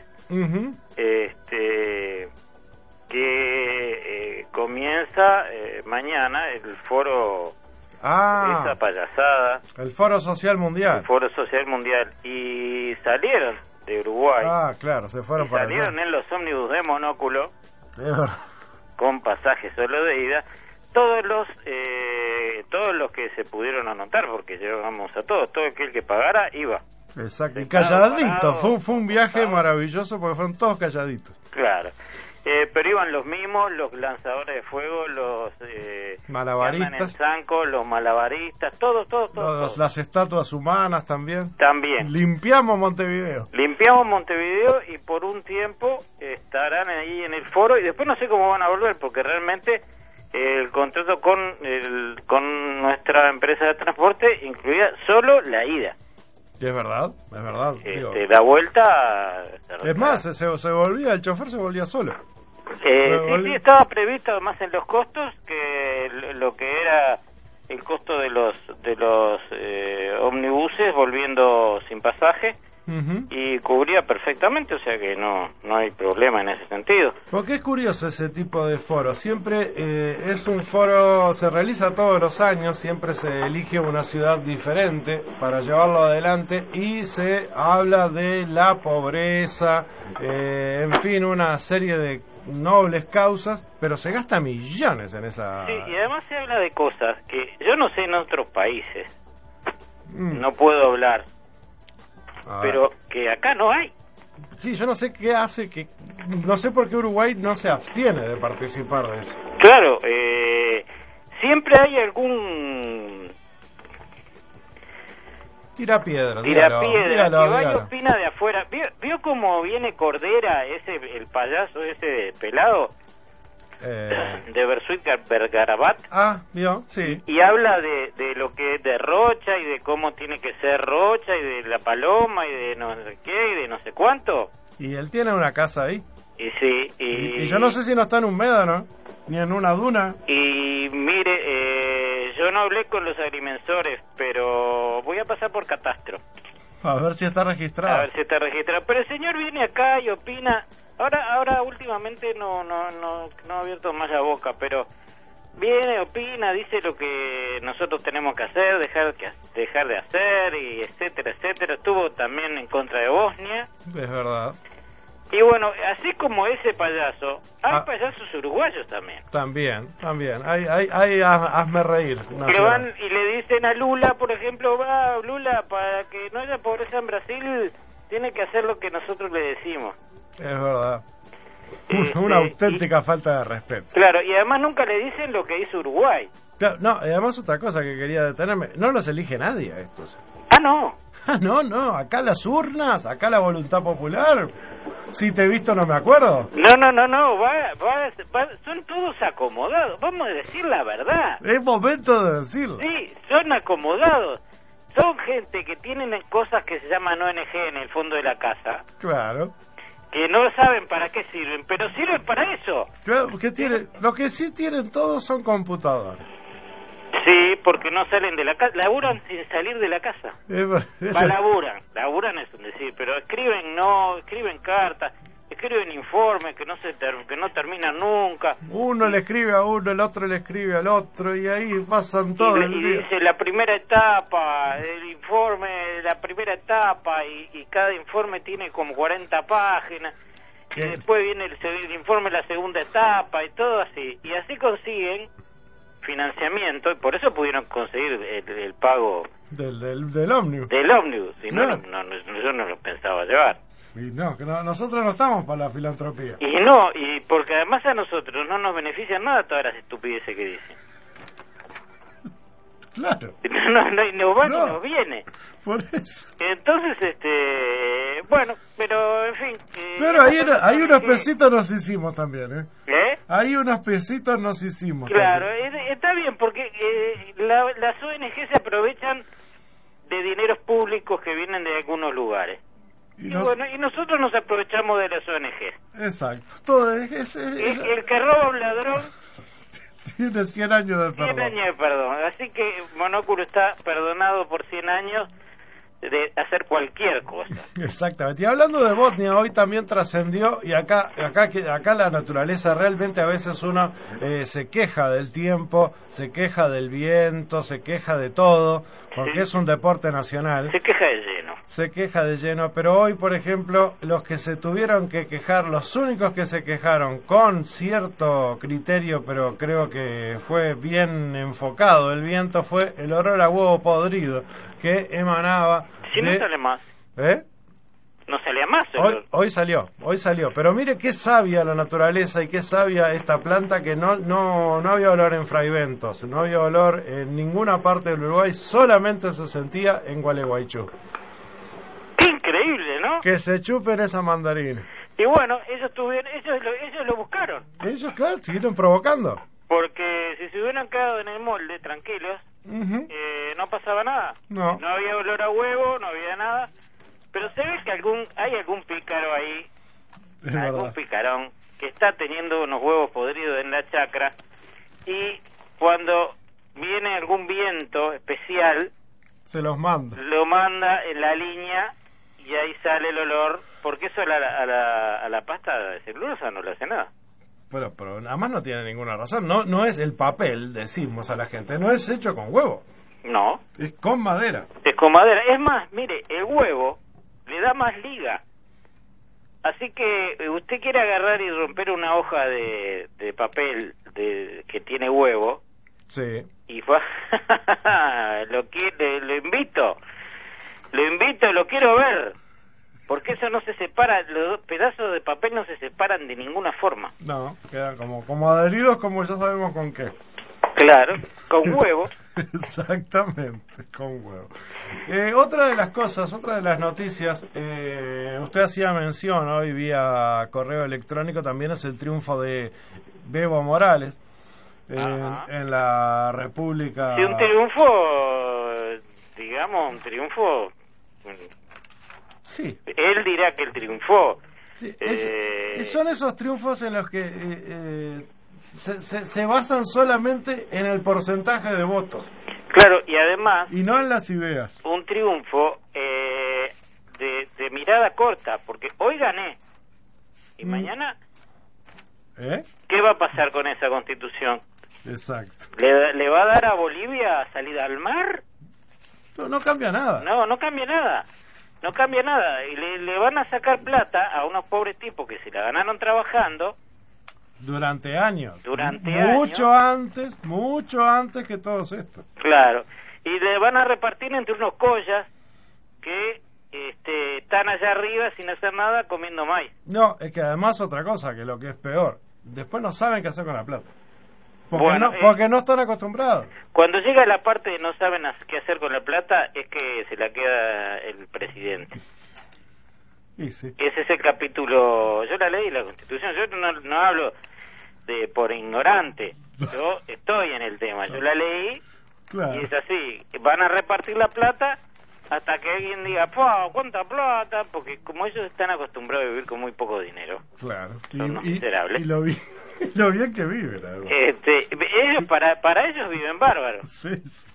que comienza mañana el foro... esa payasada. El Foro Social Mundial. El Foro Social Mundial. Y salieron de Uruguay. Claro, se fueron para salieron en los ómnibus de Monóculo, con pasaje solo de ida, todos los que se pudieron anotar, porque llevamos a todos, todo aquel que pagara iba. Exacto, y calladitos, fue un viaje maravilloso porque fueron todos calladitos. Claro, pero iban los mismos, los lanzadores de fuego, los malabaristas, en el zanco, los malabaristas, todos. Las estatuas humanas también. Limpiamos Montevideo y por un tiempo estarán ahí en el foro y después no sé cómo van a volver porque realmente el contrato con nuestra empresa de transporte incluía solo la ida. Y es verdad. La vuelta... Es más, se volvía, el chofer se volvía solo. Sí, estaba previsto además en los costos que lo que era el costo de los ómnibuses volviendo sin pasaje, y cubría perfectamente, o sea que no hay problema en ese sentido. Porque es curioso ese tipo de foro, siempre es un foro, se realiza todos los años, siempre se elige una ciudad diferente para llevarlo adelante y se habla de la pobreza, en fin, una serie de nobles causas, pero se gasta millones en esa... Sí, y además se habla de cosas que yo no sé en otros países, no puedo hablar, pero que acá no hay. Sí, yo no sé qué hace, no sé por qué Uruguay no se abstiene de participar de eso. Claro, siempre hay algún... Tira piedra, que va y opina de afuera. ¿Vio cómo viene Cordera, el payaso ese pelado? De Bersuit Vergarabat. ¿vio? Sí. Y habla de lo que es de Rocha y de cómo tiene que ser Rocha y de la Paloma y de no sé qué y de no sé cuánto. Y él tiene una casa ahí. Y sí. Y yo no sé si no está en un médano, ni en una duna. Y mire, yo no hablé con los agrimensores, pero voy a pasar por Catastro. A ver si está registrado. Pero el señor viene acá y opina. Ahora últimamente no ha abierto más la boca, pero viene, opina, dice lo que nosotros tenemos que hacer, dejar de hacer, y etcétera. Estuvo también en contra de Bosnia. Es verdad. Y bueno, así como ese payaso, hay payasos uruguayos también. También. Hazme reír. Que van y le dicen a Lula, por ejemplo, Lula, para que no haya pobreza en Brasil, tiene que hacer lo que nosotros le decimos. Es verdad. Una auténtica falta de respeto. Claro, y además nunca le dicen lo que hizo Uruguay. Claro, no, además otra cosa que quería detenerme, no los elige nadie a estos. No, acá las urnas, acá la voluntad popular. Si te he visto no me acuerdo. No, son todos acomodados, vamos a decir la verdad. Es momento de decirlo. Sí, son acomodados. Son gente que tienen cosas que se llaman ONG en el fondo de la casa. Claro. Que no saben para qué sirven, pero sirven para eso. Claro, lo que sí tienen todos son computadoras. Sí, porque no salen de la casa, laburan sin salir de la casa. Laburan es un decir, pero escriben cartas, escriben informes que no terminan nunca. Uno le escribe a uno, el otro le escribe al otro, y ahí pasan todo el día. Y dice la primera etapa, el informe, y cada informe tiene como 40 páginas. Y después viene el informe, la segunda etapa, y todo así. Y así consiguen financiamiento, y por eso pudieron conseguir el pago del ómnibus. Del ómnibus, si no, yo no lo pensaba llevar. Y no, nosotros no estamos para la filantropía. Y porque además a nosotros no nos benefician nada todas las estupideces que dicen. Claro. No viene. Por eso. Entonces, bueno, pero en fin. Pero ahí unos pesitos nos hicimos también, ¿eh? Ahí unos pesitos nos hicimos. Claro, está bien, porque las ONG se aprovechan de dineros públicos que vienen de algunos lugares. Y nosotros nos aprovechamos de las ONG. Exacto. Todo el que roba a un ladrón tiene 100 años de perdón. 100 años de perdón. Así que Monóculo está perdonado por 100 años de hacer cualquier cosa. Exactamente. Y hablando de Botnia, hoy también trascendió, y acá la naturaleza realmente a veces uno se queja del tiempo, se queja del viento, se queja de todo, porque Sí. es un deporte nacional. Se queja de lleno. Se queja de lleno, pero hoy, por ejemplo, los que se tuvieron que quejar, los únicos que se quejaron con cierto criterio, pero creo que fue bien enfocado el viento, fue el olor a huevo podrido que emanaba Si no sale más, ¿Eh? no salía más. Hoy salió, pero mire qué sabia la naturaleza y qué sabia esta planta, que no había olor en Fraiventos, no había olor en ninguna parte del Uruguay, solamente se sentía en Gualeguaychú. Qué increíble, ¿no? Que se chupen esa mandarina. Y bueno, ellos lo buscaron. Ellos, claro, siguieron provocando. Porque si se hubieran quedado en el molde tranquilos, Ujú. no pasaba nada. No. No había olor a huevo, no había nada. Pero se ve que hay algún pícaro ahí, Es algún verdad. picarón, que está teniendo unos huevos podridos en la chacra. Y cuando viene algún viento especial, Se los manda. lo manda en la línea y ahí sale el olor. Porque eso a la pasta de celulosa no le hace nada. Pero nada más no tiene ninguna razón. No es el papel, decimos a la gente, no es hecho con huevo, No, es con madera. es con madera. Es más, mire, el huevo le da más liga. Así que usted quiere agarrar y romper una hoja de papel que tiene huevo Sí. y lo invito, lo quiero ver, porque eso no se separa, los pedazos de papel no se separan de ninguna forma. No, quedan como adheridos, como ya sabemos con qué. Claro, con huevo. Exactamente, con huevo. Otra de las cosas, otra de las noticias, usted hacía mención hoy vía correo electrónico, también es el triunfo de Bebo Morales en la República. Sí, un triunfo, digamos, un triunfo. Sí. Él dirá que él triunfó. Sí, son esos triunfos en los que se basan solamente en el porcentaje de votos Claro, y además y no en las ideas. un triunfo de mirada corta, porque hoy gané y mañana ¿qué va a pasar con esa Constitución? Exacto. ¿Le va a dar a Bolivia salida al mar? No cambia nada. No cambia nada. No cambia nada. Y le van a sacar plata a unos pobres tipos que se la ganaron trabajando. Durante años. Mucho antes que todos estos. Claro. Y le van a repartir entre unos collas que están allá arriba sin hacer nada comiendo maíz. No, es que además otra cosa, que lo que es peor, después no saben qué hacer con la plata. Porque, Bueno, porque no están acostumbrados. Cuando llega la parte de no saben qué hacer con la plata, es que se la queda el presidente. Y sí. Ese es el capítulo. Yo la leí, la Constitución. Yo no hablo por ignorante. Yo estoy en el tema. Yo la leí. Claro. Y es así. Van a repartir la plata hasta que alguien diga, ¿cuánta plata? Porque como ellos están acostumbrados a vivir con muy poco dinero. Claro. Son unos miserables. Y lo bien que viven, además. Ellos para ellos viven bárbaros. Sí.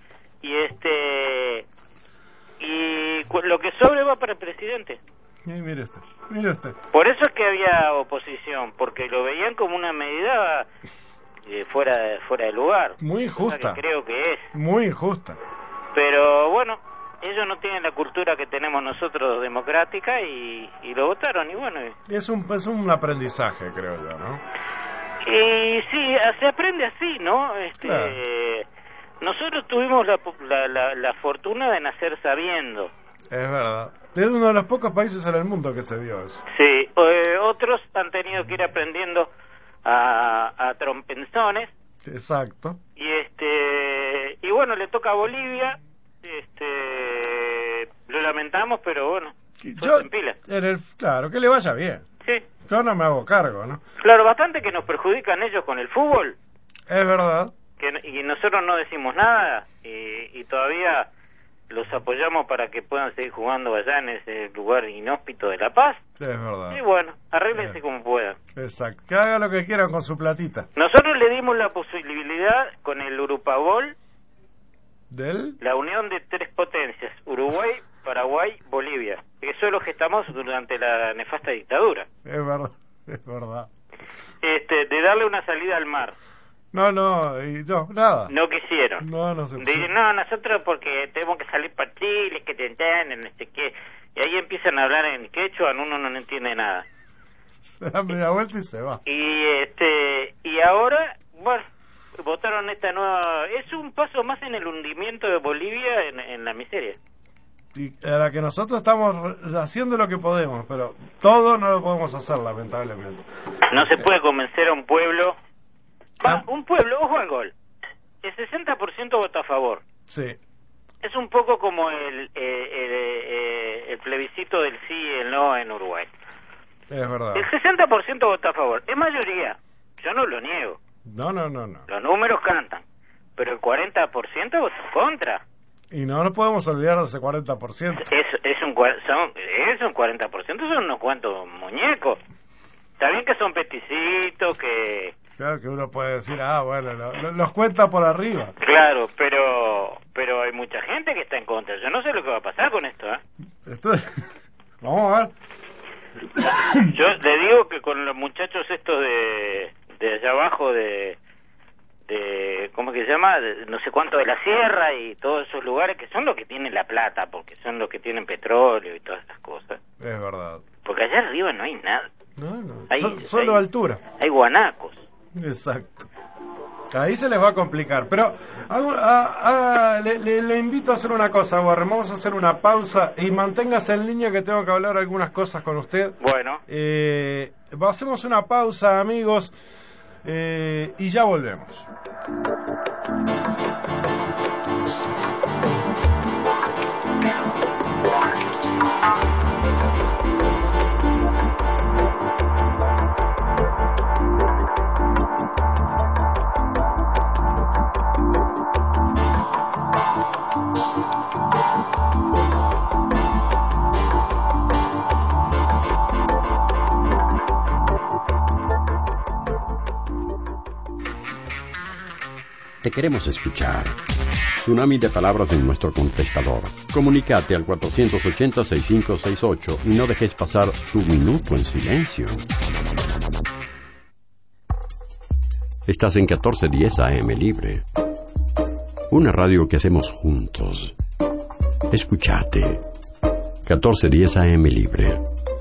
Y lo que sobre va para el presidente. Mire usted. Por eso es que había oposición, porque lo veían como una medida fuera de lugar. Muy injusta. Cosa que creo que es. Muy injusta. Pero bueno, ellos no tienen la cultura que tenemos nosotros democrática y lo votaron y bueno. Es un aprendizaje, creo yo, ¿no? Y sí, se aprende así, ¿no? Claro. Nosotros tuvimos la fortuna de nacer sabiendo. Es verdad. Es uno de los pocos países en el mundo que se dio eso. Sí, otros han tenido que ir aprendiendo a trompenzones. Exacto. Y bueno, le toca a Bolivia. Lo lamentamos, pero bueno, Yo, en pila. Claro, que le vaya bien. Sí. Yo no me hago cargo, ¿no? Claro, bastante que nos perjudican ellos con el fútbol. Es verdad. Y nosotros no decimos nada y todavía los apoyamos para que puedan seguir jugando allá en ese lugar inhóspito de La Paz. Es verdad. Y bueno, arréglense como puedan. Exacto. Que haga lo que quieran con su platita. Nosotros le dimos la posibilidad con el Urupabol, ¿Del? la unión de tres potencias, Uruguay, Paraguay, Bolivia. Eso es lo que estamos durante la nefasta dictadura. Es verdad, es verdad. De darle una salida al mar. No, nada. No quisieron. No se puede. No, nosotros porque tenemos que salir para Chile, que te entienden, no sé qué. Y ahí empiezan a hablar en quechua, uno no entiende nada. Se da media vuelta y se va. Y ahora, bueno, votaron esta nueva... Es un paso más en el hundimiento de Bolivia en la miseria. Y a la que nosotros estamos haciendo lo que podemos, pero todo no lo podemos hacer, lamentablemente. No se puede convencer a un pueblo... un pueblo, ojo al gol. El 60% vota a favor. Sí. Es un poco como el plebiscito del sí y el no en Uruguay. Es verdad. El 60% vota a favor. Es mayoría. Yo no lo niego. No. Los números cantan. Pero el 40% vota en contra. Y no nos podemos olvidar de ese 40%. Es un 40%, son unos cuantos muñecos. Está bien que son peticitos, que... Claro que uno puede decir, bueno, los cuenta por arriba. Claro, pero hay mucha gente que está en contra. Yo no sé lo que va a pasar con esto, Vamos a ver. Yo le digo que con los muchachos estos de allá abajo de ¿cómo que se llama? No sé cuánto de la sierra y todos esos lugares que son los que tienen la plata, porque son los que tienen petróleo y todas esas cosas. Es verdad. Porque allá arriba no hay nada. No. Solo altura. Hay guanacos. Exacto. Ahí se les va a complicar. Pero le invito a hacer una cosa, Warren. Vamos a hacer una pausa y manténgase en línea que tengo que hablar algunas cosas con usted. Bueno. Hacemos una pausa, amigos, y ya volvemos. Te queremos escuchar. Tsunami de palabras en nuestro contestador. Comunícate al 480-6568 y no dejes pasar tu minuto en silencio. Estás en 1410 AM Libre. Una radio que hacemos juntos. Escuchate. 1410 AM Libre.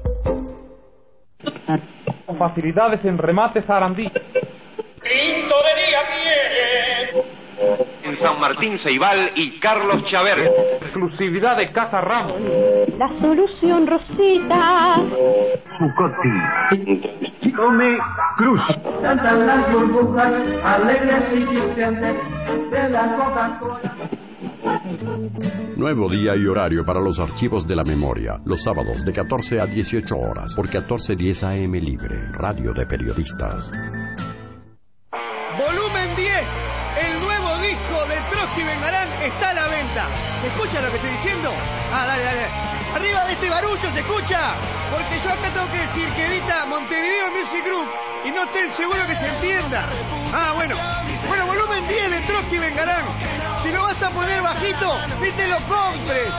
Facilidades en remates Arandí. Quinto de día bien. En San Martín Ceibal y Carlos Chaver. Exclusividad de Casa Ramos. La solución, Rosita. Zucotti. Tome Cruz. Cantan las burbujas alegres y cristianas de la Coca-Cola. Nuevo día y horario para los archivos de la memoria. Los sábados de 14 a 18 horas por 1410 AM Libre. Radio de periodistas. Volumen 10, el nuevo disco de Trotsky Vengarán está a la venta. ¿Se escucha lo que estoy diciendo? Dale. Arriba de este barullo se escucha, porque yo acá tengo que decir que edita Montevideo Music Group y no estoy seguro que se entienda. Bueno, volumen 10 de Trotsky Vengarán. Si lo vas a poner bajito, ni te lo compres.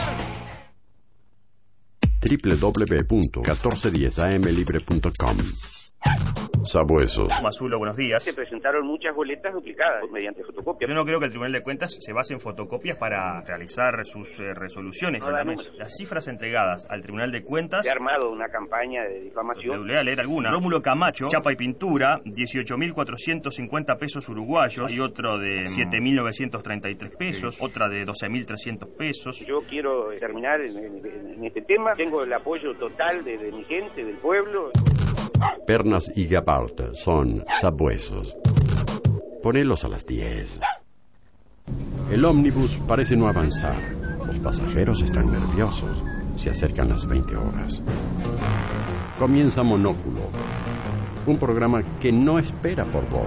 www.1410amlibre.com. Sabuesos. Mazulo, buenos días. Se presentaron muchas boletas duplicadas mediante fotocopia. Yo no creo que el Tribunal de Cuentas se base en fotocopias para realizar sus resoluciones. Las cifras entregadas al Tribunal de Cuentas... Se ha armado una campaña de difamación. Le voy a leer alguna. Rómulo Camacho, chapa y pintura, 18.450 pesos uruguayos. Hay otro de 7.933 pesos, otra de 12.300 pesos. Yo quiero terminar en este tema. Tengo el apoyo total de mi gente, del pueblo. Pernas y Gabart son sabuesos. Ponelos a las 10. El ómnibus parece no avanzar. Los pasajeros están nerviosos. Se acercan las 20 horas. Comienza Monóculo, un programa que no espera por vos.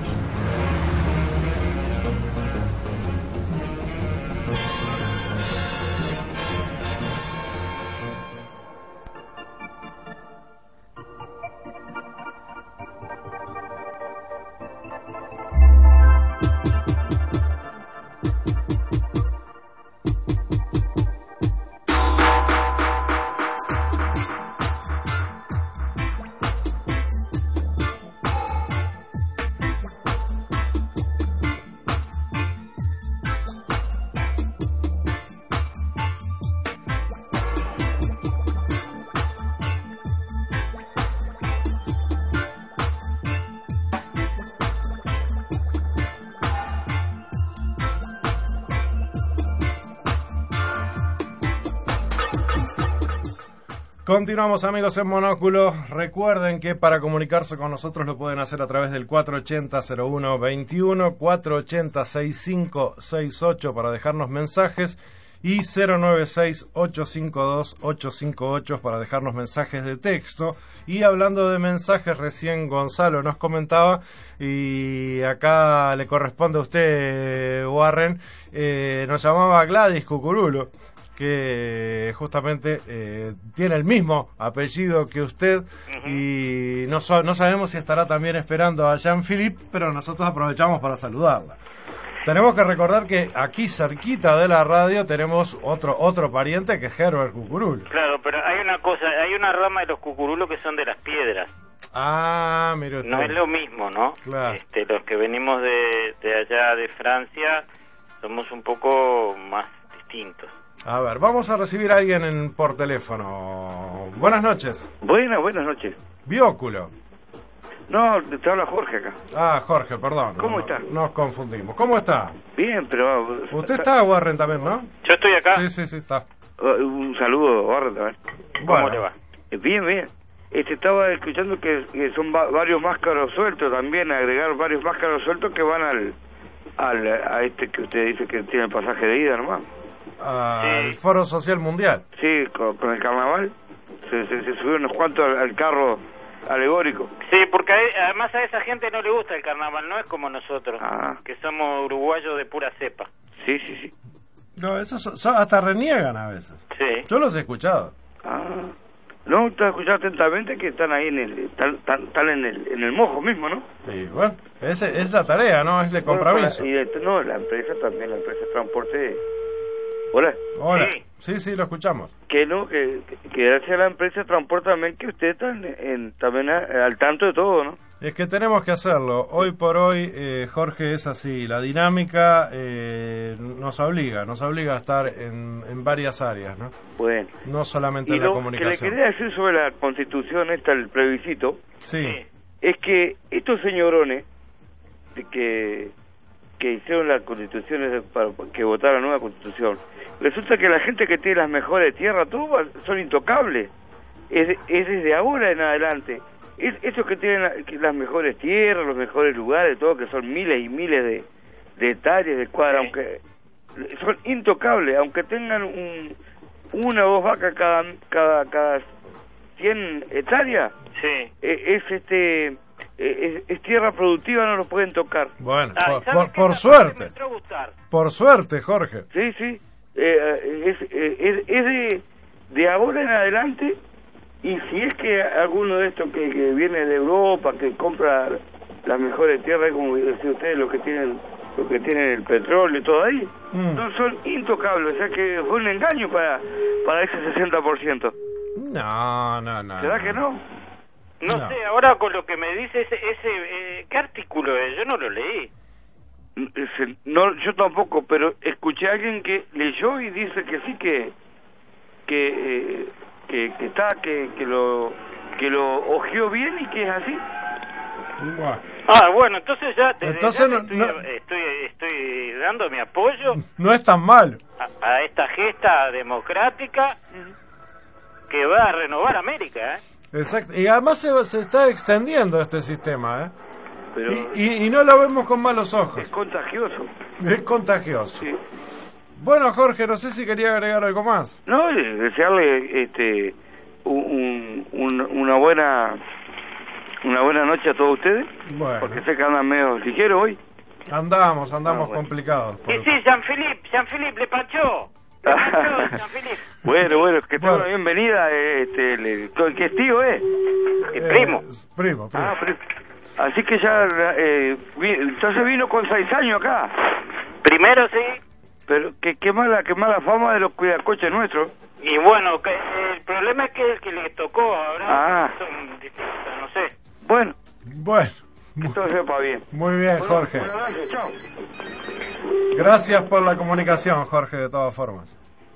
Continuamos, amigos, en Monóculo. Recuerden que para comunicarse con nosotros lo pueden hacer a través del 480-0121, 480-6568 para dejarnos mensajes y 096-852-858 para dejarnos mensajes de texto. Y hablando de mensajes, recién Gonzalo nos comentaba, y acá le corresponde a usted, Warren, nos llamaba Gladys Cucurulo, que justamente tiene el mismo apellido que usted, y no sabemos si estará también esperando a Jean-Philippe, pero nosotros aprovechamos para saludarla. Tenemos que recordar que aquí cerquita de la radio tenemos otro pariente que es Herbert Cucurulo. Claro, pero hay una cosa, hay una rama de los cucurulos que son de las piedras. Ah, mire usted. No es lo mismo, ¿no? Claro. Los que venimos de allá de Francia somos un poco más distintos. A ver, vamos a recibir a alguien por teléfono. Buenas noches. Buenas noches. Bióculo. No, te habla Jorge acá. Ah, Jorge, perdón. ¿Cómo está? Nos confundimos. ¿Cómo está? Bien, pero... Usted está, Warren, también, ¿no? Yo estoy acá. Sí, está. Un saludo, Warren, también. ¿Cómo le va? Bien. Estaba escuchando que son varios máscaros sueltos también, agregar varios máscaros sueltos que van a este que usted dice que tiene el pasaje de ida nomás. Al Foro Social Mundial. Sí, con el carnaval. Se subieron unos cuantos al carro alegórico. Sí, porque además a esa gente no le gusta el carnaval, no es como nosotros, que somos uruguayos de pura cepa. Sí. No, esos hasta reniegan a veces. Sí. Yo los he escuchado. No, te escuchado atentamente que están ahí están en el mojo mismo, ¿no? Sí, bueno, es la tarea, ¿no? Es de compromiso. No, la empresa también, la empresa de transporte. Hola. Sí, lo escuchamos. Que gracias a la empresa de transporte también que usted está también al tanto de todo, ¿no? Es que tenemos que hacerlo. Hoy por hoy, Jorge, es así. La dinámica nos obliga a estar en varias áreas, ¿no? Bueno. No solamente en la comunicación. Que le quería decir sobre la Constitución el plebiscito. Sí. Es que estos señorones que hicieron la Constitución, que votaron la nueva Constitución, resulta que la gente que tiene las mejores tierras, todos son intocables. Es desde ahora en adelante. Estos que tienen las mejores tierras, los mejores lugares, todo, que son miles y miles de hectáreas, de cuadras, aunque son intocables, aunque tengan una o dos vacas cada 100 hectáreas, es tierra productiva, no lo pueden tocar. Bueno, por suerte. Por suerte, Jorge. Sí. Es de ahora en adelante. Y si es que alguno de estos que viene de Europa, que compra las mejores tierras, como decían ustedes, los que tienen el petróleo y todo ahí, no son intocables. O sea que fue un engaño para ese 60%. No. ¿Será que no? No sé, ahora con lo que me dice ¿qué artículo es? Yo no lo leí. No, yo tampoco, pero escuché a alguien que leyó y dice que sí, que lo ojeó bien y que es así. Bueno, entonces ya estoy dando mi apoyo. No es tan mal a esta gesta democrática que va a renovar América, Exacto, y además se está extendiendo este sistema, Pero y no lo vemos con malos ojos. Es contagioso. Sí. Bueno, Jorge, no sé si quería agregar algo más. No, desearle una buena noche a todos ustedes. Bueno. Porque sé que andan medio ligeros hoy. Andamos complicados. Y sí, Jean-Philippe le panchó. Bueno, que tenga una bienvenida, ¿qué es tío, primo. Primo. Así que ya, entonces vino con 6 años acá. Primero sí. Pero qué mala fama de los cuidacoches nuestros. Y bueno, el problema es que el que le tocó ahora son distintos, no sé. Bueno. Que todo sepa bien. Muy bien, Jorge. Gracias, chao. Gracias por la comunicación, Jorge, de todas formas.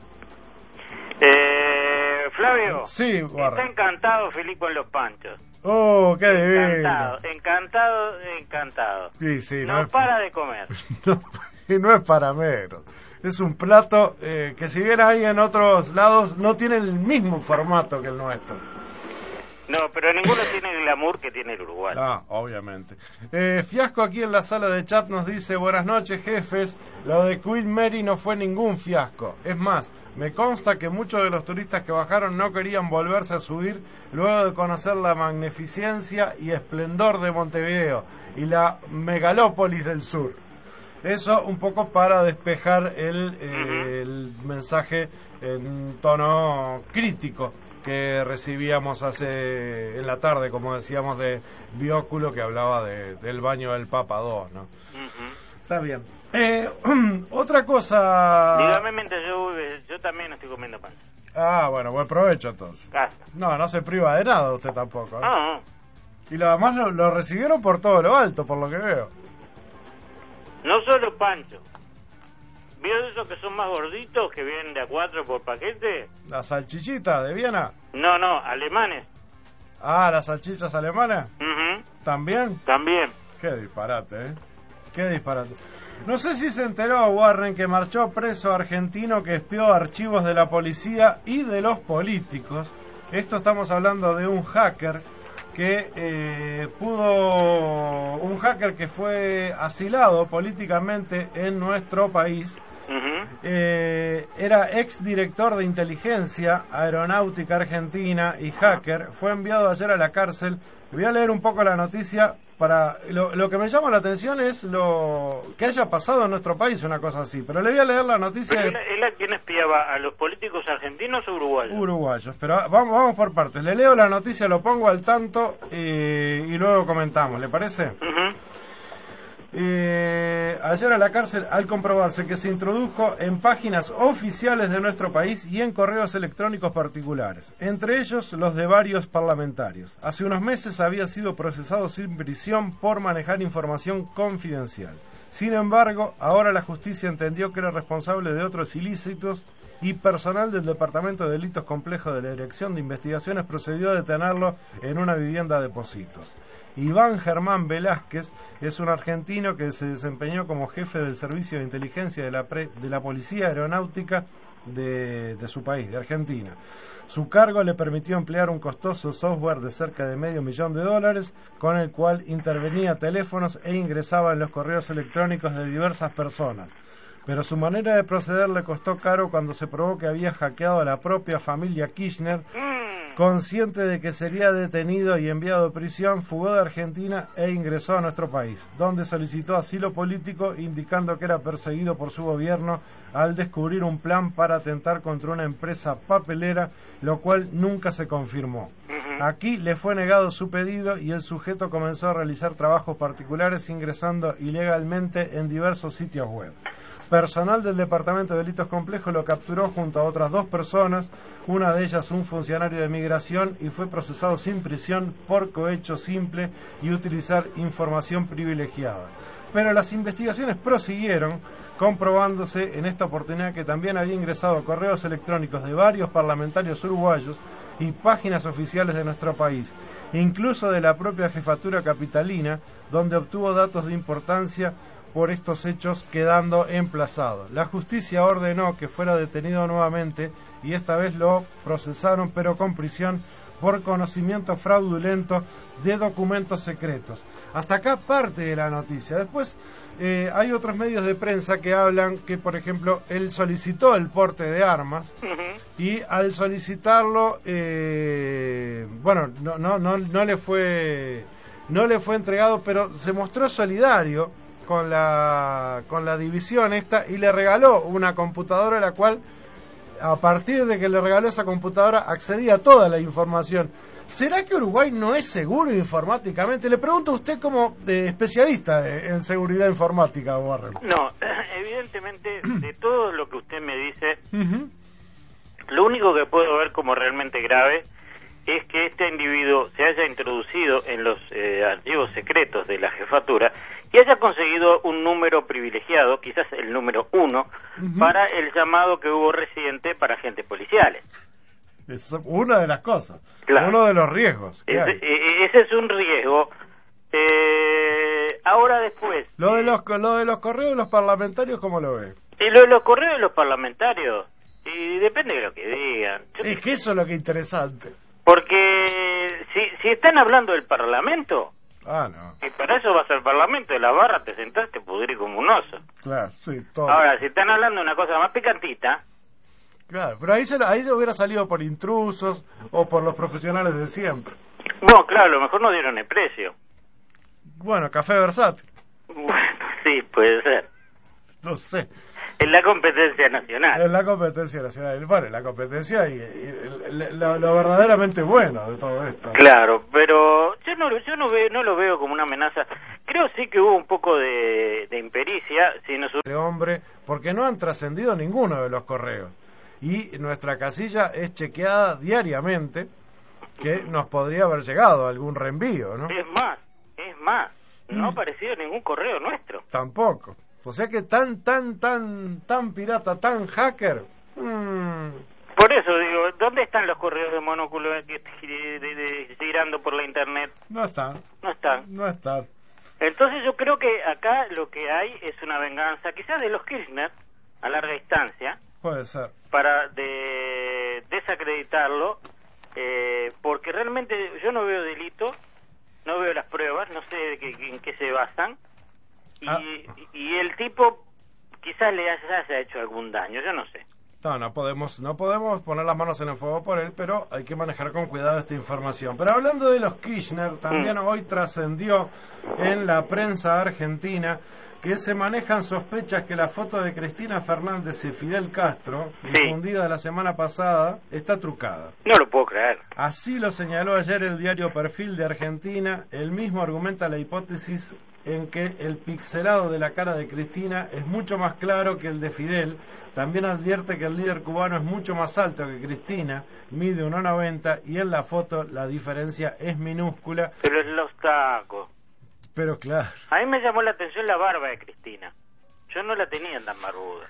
Flavio. Sí, está encantado Filipo en los panchos. Oh, qué divino. Encantado. Sí, no para de comer. Y no es para menos. Es un plato que si bien hay en otros lados, no tiene el mismo formato que el nuestro. No, pero ninguno tiene el glamour que tiene el Uruguay. Ah, obviamente. Fiasco aquí en la sala de chat nos dice: buenas noches, jefes. Lo de Queen Mary no fue ningún fiasco. Es más, me consta que muchos de los turistas que bajaron no querían volverse a subir luego de conocer la magnificencia y esplendor de Montevideo y la megalópolis del sur. Eso un poco para despejar el mensaje en tono crítico que recibíamos en la tarde, como decíamos, de Bióculo, que hablaba del baño del Papa II, ¿no? Está bien. Otra cosa... Dígame mientras yo también estoy comiendo pan. Ah, bueno, buen provecho entonces. No se priva de nada usted tampoco, ¿eh? No. Y lo demás lo recibieron por todo lo alto, por lo que veo. No solo Pancho. ¿Vio esos que son más gorditos, que vienen de a 4 por paquete? ¿Las salchichitas de Viena? No, alemanes. Ah, ¿las salchichas alemanas? ¿También? También. Qué disparate, ¿eh? Qué disparate. No sé si se enteró Warren que marchó preso argentino que espió archivos de la policía y de los políticos. Esto estamos hablando de un hacker que un hacker que fue asilado políticamente en nuestro país. Era ex director de inteligencia aeronáutica argentina y hacker. Fue enviado ayer a la cárcel. Voy a leer un poco la noticia. Lo que me llama la atención es lo que haya pasado en nuestro país, una cosa así. Pero le voy a leer la noticia. ¿Él a quién espiaba? ¿A los políticos argentinos o uruguayos? Uruguayos, pero vamos por partes. Le leo la noticia, lo pongo al tanto y luego comentamos, ¿le parece? Ayer a la cárcel al comprobarse que se introdujo en páginas oficiales de nuestro país y en correos electrónicos particulares, entre ellos los de varios parlamentarios. Hace unos meses había sido procesado sin prisión por manejar información confidencial. Sin embargo, ahora la justicia entendió que era responsable de otros ilícitos y personal del Departamento de Delitos Complejos de la Dirección de Investigaciones procedió a detenerlo en una vivienda de Pocitos. Iván Germán Velázquez es un argentino que se desempeñó como jefe del Servicio de Inteligencia de la Policía Aeronáutica de su país, de Argentina. Su cargo le permitió emplear un costoso software de cerca de $500,000 con el cual intervenía teléfonos e ingresaba en los correos electrónicos de diversas personas. Pero su manera de proceder le costó caro cuando se probó que había hackeado a la propia familia Kirchner. Consciente de que sería detenido y enviado a prisión, fugó de Argentina e ingresó a nuestro país, donde solicitó asilo político, indicando que era perseguido por su gobierno al descubrir un plan para atentar contra una empresa papelera, lo cual nunca se confirmó. Aquí le fue negado su pedido y el sujeto comenzó a realizar trabajos particulares ingresando ilegalmente en diversos sitios web. Personal del Departamento de Delitos Complejos lo capturó junto a otras 2 personas, una de ellas un funcionario de migración, y fue procesado sin prisión por cohecho simple y utilizar información privilegiada. Pero las investigaciones prosiguieron, comprobándose en esta oportunidad que también había ingresado a correos electrónicos de varios parlamentarios uruguayos y páginas oficiales de nuestro país, incluso de la propia jefatura capitalina, donde obtuvo datos de importancia por estos hechos, quedando emplazado. La justicia ordenó que fuera detenido nuevamente y esta vez lo procesaron, pero con prisión por conocimiento fraudulento de documentos secretos. Hasta acá parte de la noticia. Después hay otros medios de prensa que hablan que, por ejemplo, él solicitó el porte de armas y al solicitarlo, no le fue entregado, pero se mostró solidario con la división esta y le regaló una computadora, a la cual, a partir de que le regaló esa computadora, accedía a toda la información. ¿Será que Uruguay no es seguro informáticamente? Le pregunto a usted como especialista en seguridad informática, Warren. No, evidentemente, de todo lo que usted me dice, lo único que puedo ver como realmente grave es que este individuo se haya introducido en los archivos secretos de la jefatura y haya conseguido un número privilegiado, quizás el número 1, para el llamado que hubo reciente para agentes policiales. Es una de las cosas, claro. Uno de los riesgos. Ese es un riesgo. Ahora después... Lo de los correos de los parlamentarios, ¿cómo lo ve? Y los correos de los parlamentarios, y depende de lo que digan. Es que eso es lo que es interesante. Porque si están hablando del Parlamento, no. y para eso vas al Parlamento, de la barra te sentás, te pudrís como un oso. Claro, sí, todo. Ahora, si están hablando de una cosa más picantita... Claro, pero ahí se hubiera salido por intrusos o por los profesionales de siempre. No, claro, a lo mejor no dieron el precio. Bueno, café versátil. Bueno, sí, puede ser. No sé. En la competencia nacional. En la competencia nacional. Bueno, la competencia y lo verdaderamente bueno de todo esto. Claro, pero yo no lo veo como una amenaza. Creo sí que hubo un poco de impericia. De hombre, porque no han trascendido ninguno de los correos. Y nuestra casilla es chequeada diariamente, que nos podría haber llegado algún reenvío, ¿no? Es más, no ha aparecido ningún correo nuestro. Tampoco. O sea que tan pirata, tan hacker. Por eso digo, ¿dónde están los correos de Monóculo girando por la internet? No están. Entonces yo creo que acá lo que hay es una venganza, quizás de los Kirchner, a larga distancia. Puede ser. Para desacreditarlo, porque realmente yo no veo delito, no veo las pruebas, no sé en qué se basan, y el tipo quizás le haya hecho algún daño, yo no sé. No podemos poner las manos en el fuego por él, pero hay que manejar con cuidado esta información. Pero hablando de los Kirchner, también hoy trascendió en la prensa argentina que se manejan sospechas que la foto de Cristina Fernández y Fidel Castro, difundida la semana pasada, está trucada. No lo puedo creer. Así lo señaló ayer el diario Perfil de Argentina. El mismo argumenta la hipótesis en que el pixelado de la cara de Cristina es mucho más claro que el de Fidel. También advierte que el líder cubano es mucho más alto que Cristina, mide 1,90 y en la foto la diferencia es minúscula. Pero es los tacos. Pero claro. A mí me llamó la atención la barba de Cristina. Yo no la tenía tan barbuda.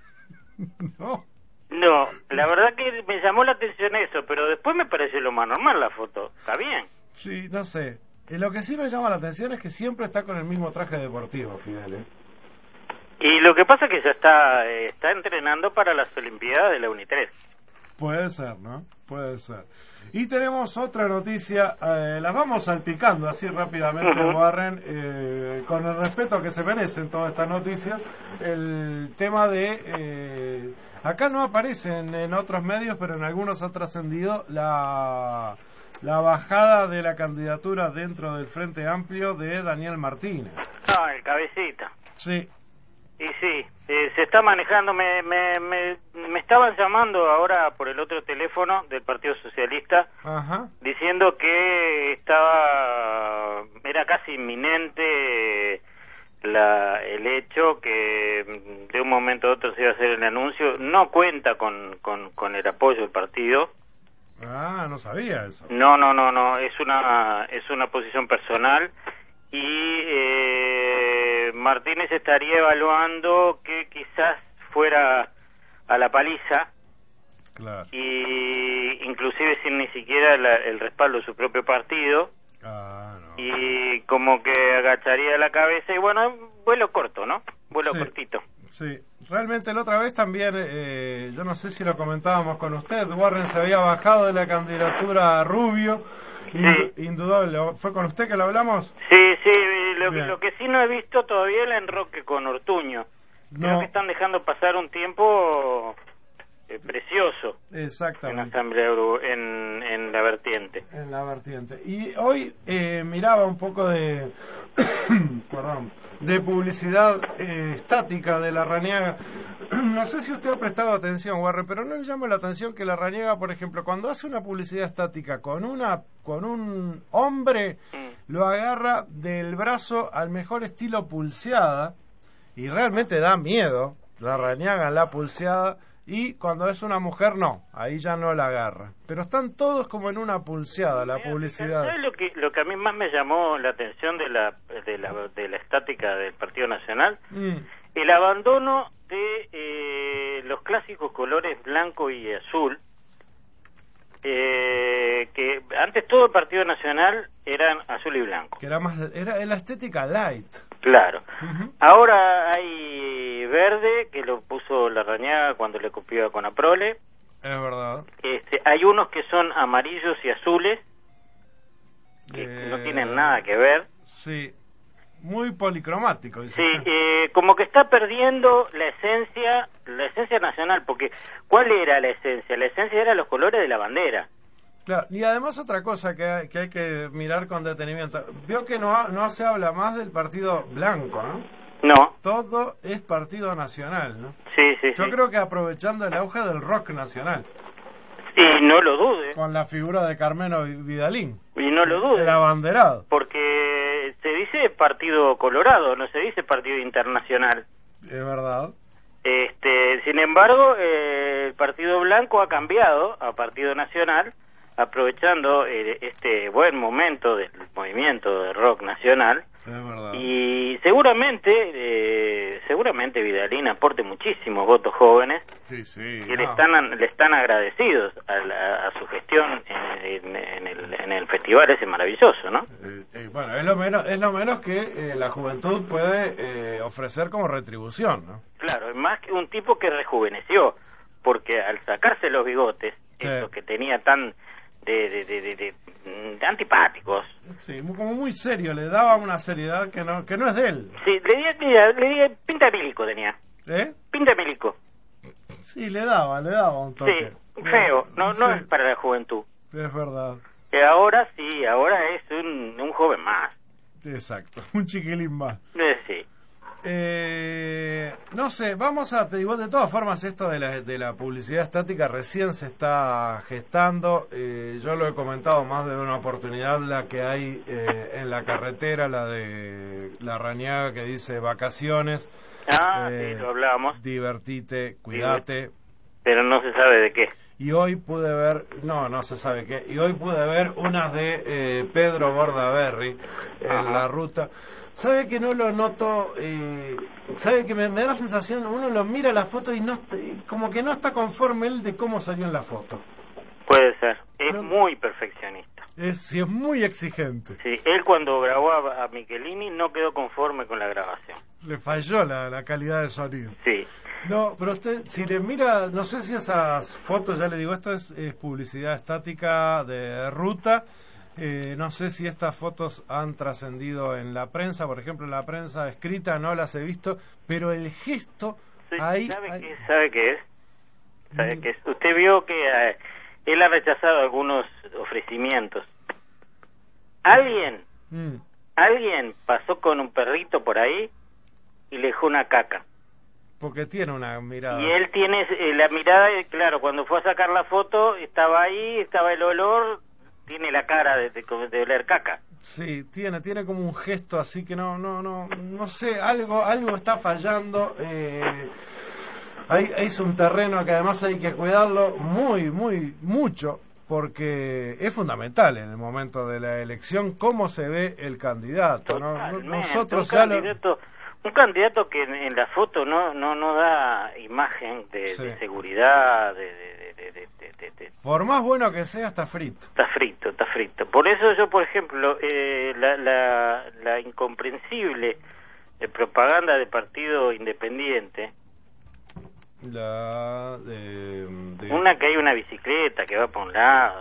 No, la verdad que me llamó la atención eso, pero después me pareció lo más normal la foto. ¿Está bien? Sí, no sé. Lo que sí me llama la atención es que siempre está con el mismo traje deportivo, Fidel. Y lo que pasa es que ya está entrenando para las Olimpiadas de la UNI3. Puede ser, ¿no? Puede ser. Y tenemos otra noticia, las vamos salpicando así rápidamente, Warren, con el respeto que se merecen todas estas noticias. El tema de, acá no aparecen en otros medios, pero en algunos ha trascendido la bajada de la candidatura dentro del Frente Amplio de Daniel Martínez. El cabecita. Sí. Y sí, se está manejando, me estaban llamando ahora por el otro teléfono del Partido Socialista, diciendo que era casi inminente el hecho que de un momento a otro se iba a hacer el anuncio. No cuenta con el apoyo del partido. No sabía eso. No, es una posición personal. Y Martínez estaría evaluando que quizás fuera a la paliza, y inclusive sin ni siquiera el respaldo de su propio partido, y como que agacharía la cabeza, y bueno, vuelo corto, ¿no? Vuelo cortito. Sí, realmente la otra vez también, yo no sé si lo comentábamos con usted, Warren se había bajado de la candidatura a Rubio. Indudable. ¿Fue con usted que lo hablamos? Sí, lo que sí no he visto todavía el enroque con Ortuño. Creo que están dejando pasar un tiempo precioso. Exactamente. En la asamblea en la vertiente. En la vertiente. Y hoy miraba un poco de de publicidad estática de Larrañaga. No sé si usted ha prestado atención, Warren, pero no le llama la atención que Larrañaga, por ejemplo, cuando hace una publicidad estática con un hombre, lo agarra del brazo al mejor estilo pulseada, y realmente da miedo Larrañaga en la pulseada, y cuando es una mujer no, ahí ya no la agarra. Pero están todos como en una pulseada la publicidad. ¿Sabes lo que a mí más me llamó la atención de la estática del Partido Nacional? El abandono de los clásicos colores blanco y azul, que antes todo el Partido Nacional eran azul y blanco. Que era la estética light. Claro. Ahora hay verde que lo puso Larrañaga cuando le copió a Conaprole. Es verdad. Hay unos que son amarillos y azules que no tienen nada que ver. Sí, muy policromático. Sí, como que está perdiendo la esencia nacional, porque ¿cuál era la esencia? La esencia era los colores de la bandera. Claro, y además otra cosa que hay que mirar con detenimiento. Veo que no se habla más del partido blanco, ¿no? No. Todo es partido nacional, ¿no? Sí. Yo creo que aprovechando el auge del rock nacional. Y no lo dude. Con la figura de Carmelo Vidalín. Y no lo dude. El abanderado. Porque se dice partido colorado, no se dice partido internacional. Es verdad. Sin embargo, el partido blanco ha cambiado a partido nacional, aprovechando este buen momento del movimiento de rock nacional. Es verdad. Y seguramente Vidalín aporte muchísimos votos jóvenes que le están agradecidos a su gestión en el festival ese maravilloso, ¿no? Bueno, es lo menos que la juventud puede ofrecer como retribución, ¿no? Claro, es más que un tipo que rejuveneció, porque al sacarse los bigotes, estos que tenía tan de antipáticos. Sí, como muy serio, le daba una seriedad que no es de él. Sí, le di pinta de milico tenía. ¿Eh? Pinta de milico. Sí, le daba un toque. Sí, feo, no es para la juventud. Es verdad. Ahora es un joven más. Exacto, un chiquilín más. Sí. No sé, vamos a... Igual de todas formas esto de la publicidad estática recién se está gestando. Yo lo he comentado más de una oportunidad, la que hay en la carretera, la de Larrañaga, que dice vacaciones. Sí, lo hablábamos. Divertite, cuídate. Pero no se sabe de qué. Y hoy pude ver, no se sabe qué, y hoy pude ver unas de Pedro Bordaberry en la ruta. ¿Sabe que no lo noto? ¿Sabe que me da la sensación, uno lo mira la foto y como que no está conforme él de cómo salió en la foto? Puede ser, muy perfeccionista. Es muy exigente. Sí, él cuando grabó a Michelini no quedó conforme con la grabación. Le falló la calidad de sonido. Sí. No, pero usted, si le mira, no sé si esas fotos, ya le digo, esto es publicidad estática de ruta. No sé si estas fotos han trascendido en la prensa, por ejemplo, en la prensa escrita no las he visto, pero el gesto ahí... ¿Sabe qué es? Usted vio que él ha rechazado algunos ofrecimientos. Alguien pasó con un perrito por ahí y le dejó una caca. Porque tiene una mirada. Y él tiene la mirada, claro, cuando fue a sacar la foto, estaba ahí, estaba el olor, tiene la cara de oler caca. Sí, tiene como un gesto así que no sé, algo está fallando. Es un terreno que además hay que cuidarlo mucho, porque es fundamental en el momento de la elección cómo se ve el candidato, ¿no? Nosotros un candidato que en la foto no da imagen de seguridad, por más bueno que sea, está frito. Está frito. Por eso yo, por ejemplo, la incomprensible propaganda de partido independiente, una que hay una bicicleta que va por un lado.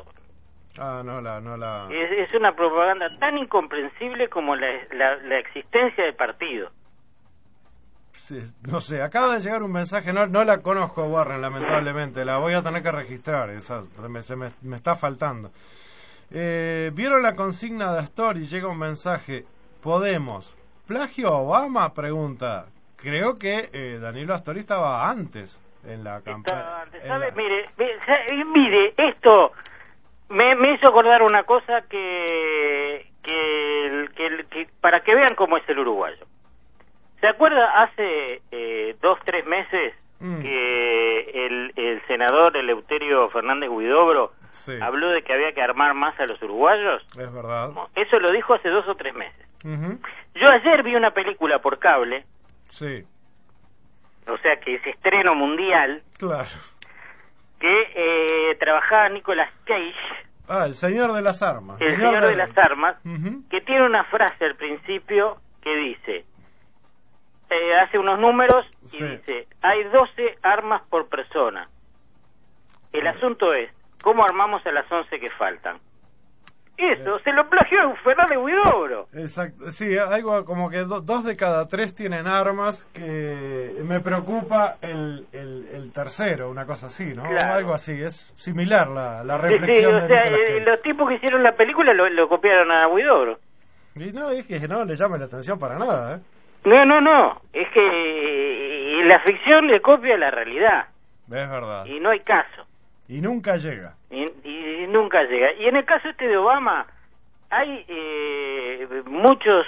Es una propaganda tan incomprensible como la existencia del partido. Sí, no sé, acaba de llegar un mensaje, no la conozco, Warren, lamentablemente, la voy a tener que registrar, me está faltando. ¿Vieron la consigna de Astor y llega un mensaje? Podemos. ¿Plagio a Obama? Pregunta. Creo que Danilo Astori estaba antes en la campaña. Mire, esto me hizo acordar una cosa que para que vean cómo es el uruguayo. ¿Se acuerda hace 2-3 meses que el senador Eleuterio Fernández Huidobro habló de que había que armar más a los uruguayos? Es verdad. Eso lo dijo hace 2 o 3 meses. Yo ayer vi una película por cable. Sí. O sea que es estreno mundial. Claro. Que trabajaba Nicolas Cage. El señor de las armas. El señor de las armas, que tiene una frase al principio que dice: hace unos números y Sí. dice, hay 12 armas por persona. El asunto es, ¿cómo armamos a las 11 que faltan? Eso, se lo plagió Fernández Huidobro. Exacto, sí, algo como que 2 de cada 3 tienen armas, que me preocupa el tercero, una cosa así, ¿no? Claro. Algo así, es similar la Sí, reflexión. o de sea, Nicolas Cage. los tipos que hicieron la película lo copiaron a Huidobro. Y no, es que no le llame la atención para nada, ¿eh? No, es que la ficción le copia la realidad Es verdad. y no hay caso. Y nunca llega. Y nunca llega. Y en el caso este de Obama, hay muchos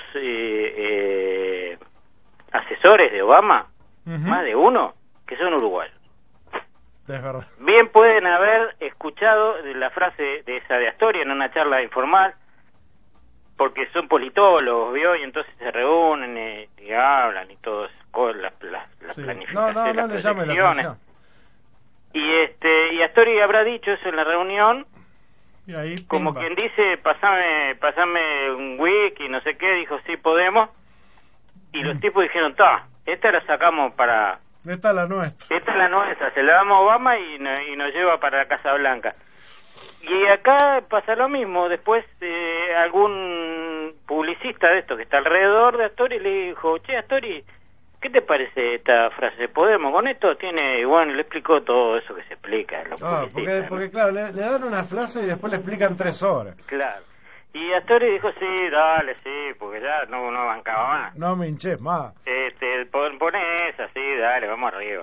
asesores de Obama, más de uno, que son uruguayos. Es verdad. Bien pueden haber escuchado la frase de esa de Astori en una charla informal, porque son politólogos, ¿vio? Y entonces se reúnen y hablan y todo eso, con las Sí. planificaciones, No las le llame la proyecciones. atención. Y Astori habrá dicho eso en la reunión, Y ahí, como pimba. quien dice, pasame un wiki, no sé qué, dijo, sí podemos, y los tipos dijeron, esta la sacamos para... Esta es la nuestra. Esta es la nuestra, se la damos a Obama y nos lleva para la Casa Blanca. Y acá pasa lo mismo, después algún publicista de esto que está alrededor de Astori le dijo, che, Astori, ¿qué te parece esta frase? ¿Podemos con esto? Tiene, bueno, le explicó todo eso que se explica. Los publicistas, porque claro, le dan una frase y después le explican 3 horas. Claro. Y Astori dijo, sí, dale, sí, porque ya no bancaba más. No me hinches más. Pone esa, sí, dale, vamos arriba.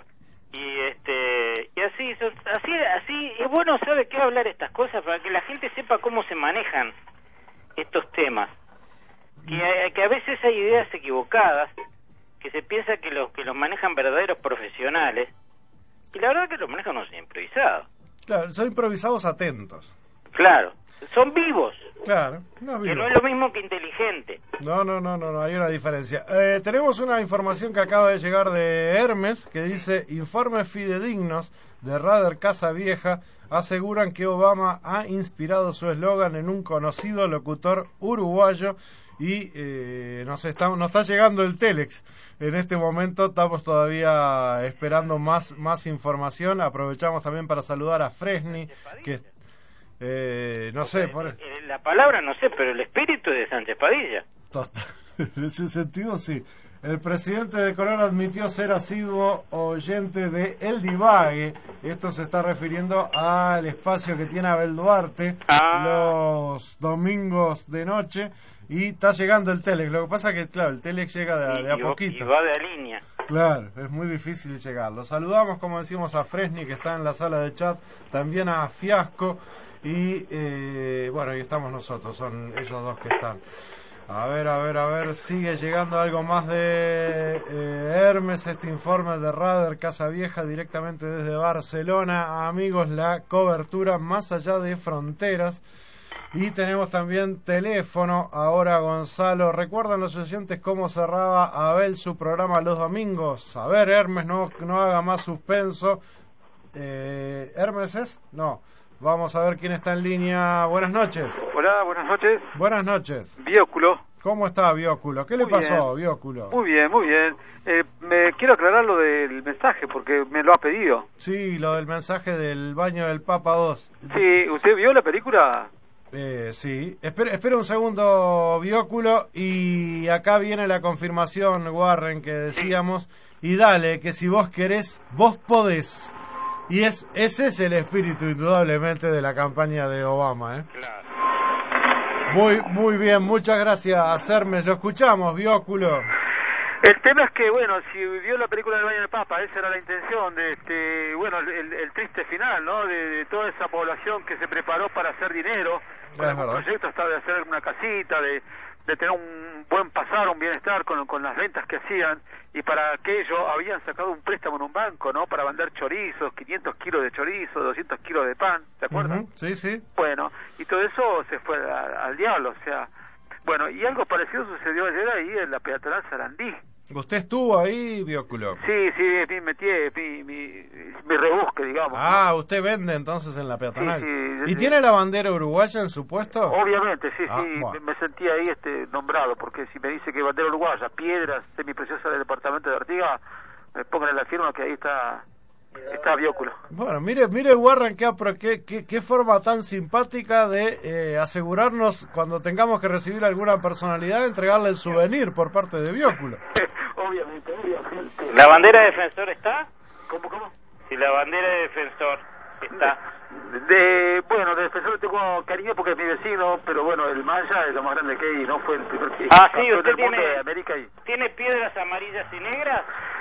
Y así es bueno, ¿sabe qué? Hablar estas cosas para que la gente sepa cómo se manejan estos temas. Que a veces hay ideas equivocadas, que se piensa que los manejan verdaderos profesionales, y la verdad que los manejan unos improvisados. Claro, son improvisados atentos. Claro, son vivos. Claro, no Que no es lo mismo que inteligente. No, hay una diferencia. Tenemos una información que acaba de llegar de Hermes, que dice, informes fidedignos de Radar Casa Vieja aseguran que Obama ha inspirado su eslogan en un conocido locutor uruguayo y nos está llegando el Telex. En este momento estamos todavía esperando más información. Aprovechamos también para saludar a Fresni, que no sé, la palabra no sé, pero el espíritu es de Sánchez Padilla. En ese sentido, sí. El presidente de Colón admitió ser asiduo oyente de El Divague. Esto se está refiriendo al espacio que tiene Abel Duarte los domingos de noche. Y está llegando el Telex. Lo que pasa que, claro, el Telex llega de a poquito. Y va de a línea. Claro, es muy difícil llegar. Los saludamos, como decimos, a Fresni, que está en la sala de chat. También a Fiasco. Y, bueno, ahí estamos nosotros. Son ellos dos que están. A ver, sigue llegando algo más de Hermes, este informe de Radar Casa Vieja directamente desde Barcelona. Amigos, la cobertura más allá de fronteras. Y tenemos también teléfono. Ahora, Gonzalo, ¿recuerdan los oyentes cómo cerraba Abel su programa los domingos? A ver, Hermes, no haga más suspenso. ¿Hermes es? No. Vamos a ver quién está en línea. Buenas noches. Hola, buenas noches. Buenas noches. Bióculo. ¿Cómo está, Bióculo? ¿Qué le pasó, Bióculo? Muy bien. Me quiero aclarar lo del mensaje porque me lo ha pedido. Sí, lo del mensaje del baño del Papa 2. Sí, ¿usted vio la película? Sí. Espera un segundo, Bióculo, y acá viene la confirmación, Warren, que decíamos. Y dale, que si vos querés, vos podés. Y ese es el espíritu, indudablemente, de la campaña de Obama, ¿eh? Claro. Muy bien, muchas gracias, Hermes. Lo escuchamos, Bióculo. El tema es que, bueno, si vio la película del Baño del Papa, esa era la intención de el triste final, ¿no? De toda esa población que se preparó para hacer dinero, con el proyecto hasta de hacer una casita, de tener un buen pasar, un bienestar con las ventas que hacían, y para aquello habían sacado un préstamo en un banco, ¿no? Para vender chorizos, 500 kilos de chorizo, 200 kilos de pan, ¿se acuerdan? Sí. Bueno, y todo eso se fue al diablo, o sea... Bueno, y algo parecido sucedió ayer ahí en la peatonal Sarandí, ¿Usted estuvo ahí, Bióculo? Sí, me metí, mi rebusque, digamos. Ah, usted vende entonces en la peatonal. Sí, ¿Y tiene la bandera uruguaya en su puesto? Obviamente, sí, bueno. me sentí ahí nombrado, porque si me dice que bandera uruguaya, piedras semipreciosas del departamento de Artigas, me pongan en la firma que ahí está Bióculo. Bueno, mire Warren, qué forma tan simpática de asegurarnos cuando tengamos que recibir alguna personalidad, entregarle el souvenir por parte de Bióculo. Obviamente. ¿La bandera de defensor está? ¿Cómo? Si la bandera de defensor está. De defensor tengo cariño porque es mi vecino, pero bueno, el Maya es lo más grande que hay, ¿no? Fue el primer sí, usted de América ¿tiene piedras amarillas y negras?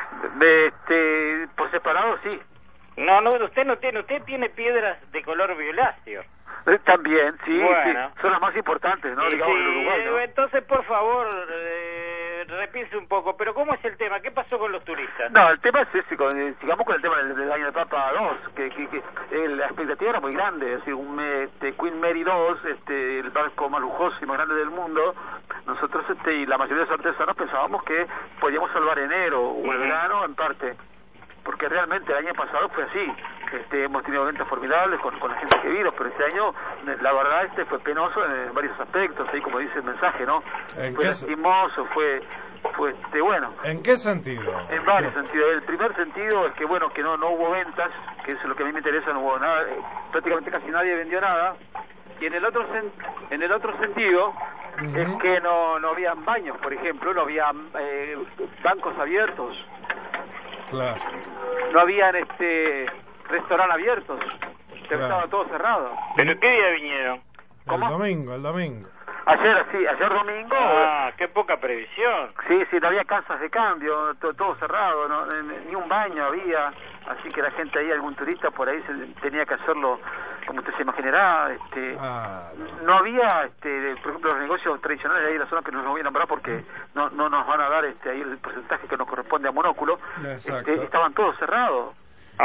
Por separado, sí. No, usted no tiene, usted tiene piedras de color violáceo. También, sí, bueno. sí, son las más importantes, ¿no? Digamos, en Uruguay, ¿no? Entonces, por favor, repiense un poco, pero ¿cómo es el tema? ¿Qué pasó con los turistas? No, el tema es ese, sigamos con el tema del año de Papa 2, que la expectativa era muy grande, es decir, Queen Mary 2, el barco más lujoso y más grande del mundo, nosotros y la mayoría de los artesanos pensábamos que podíamos salvar enero o el verano en parte, porque realmente el año pasado fue así. Hemos tenido eventos formidables con la gente que vino, pero este año la verdad fue penoso en varios aspectos, ahí como dice el mensaje, ¿no? Fue lastimoso, fue bueno. ¿En qué sentido? En varios sentidos. El primer sentido es que que no hubo ventas, que eso es lo que a mí me interesa, no hubo nada, prácticamente casi nadie vendió nada. Y en el otro sentido es que no habían baños, por ejemplo, no habían bancos abiertos. Claro. No habían restaurantes abiertos. Estaba todo cerrado. ¿Pero qué día vinieron? ¿Cómo? El domingo. Ayer domingo. Qué poca previsión. Sí, no había casas de cambio, todo cerrado, ni un baño había, así que la gente ahí, algún turista por ahí tenía que hacerlo, como usted se imaginará, no había, por ejemplo, los negocios tradicionales ahí en la zona, que no los voy a nombrar porque no nos van a dar ahí el porcentaje que nos corresponde a Monóculo, estaban todos cerrados.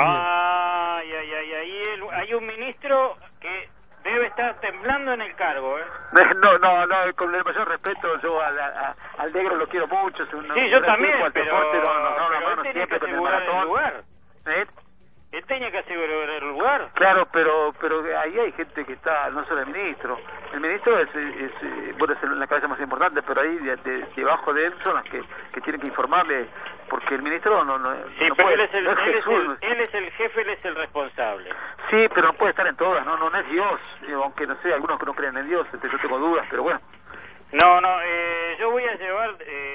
Hay un ministro que debe estar temblando en el cargo, ¿eh? No, con el mayor respeto, yo al negro lo quiero mucho. Yo también, pero él tenía que asegurar el lugar. Él tenía que asegurar el lugar. Claro, pero ahí hay gente que está, no solo el ministro. El ministro es la cabeza más importante, pero ahí debajo de él son las que tienen que informarle, porque el ministro no pero puede, él es el jefe, él es el responsable. Sí, pero no puede estar en todas, no es Dios, aunque no sé, algunos que no creen en Dios, yo tengo dudas, pero bueno. Yo voy a llevar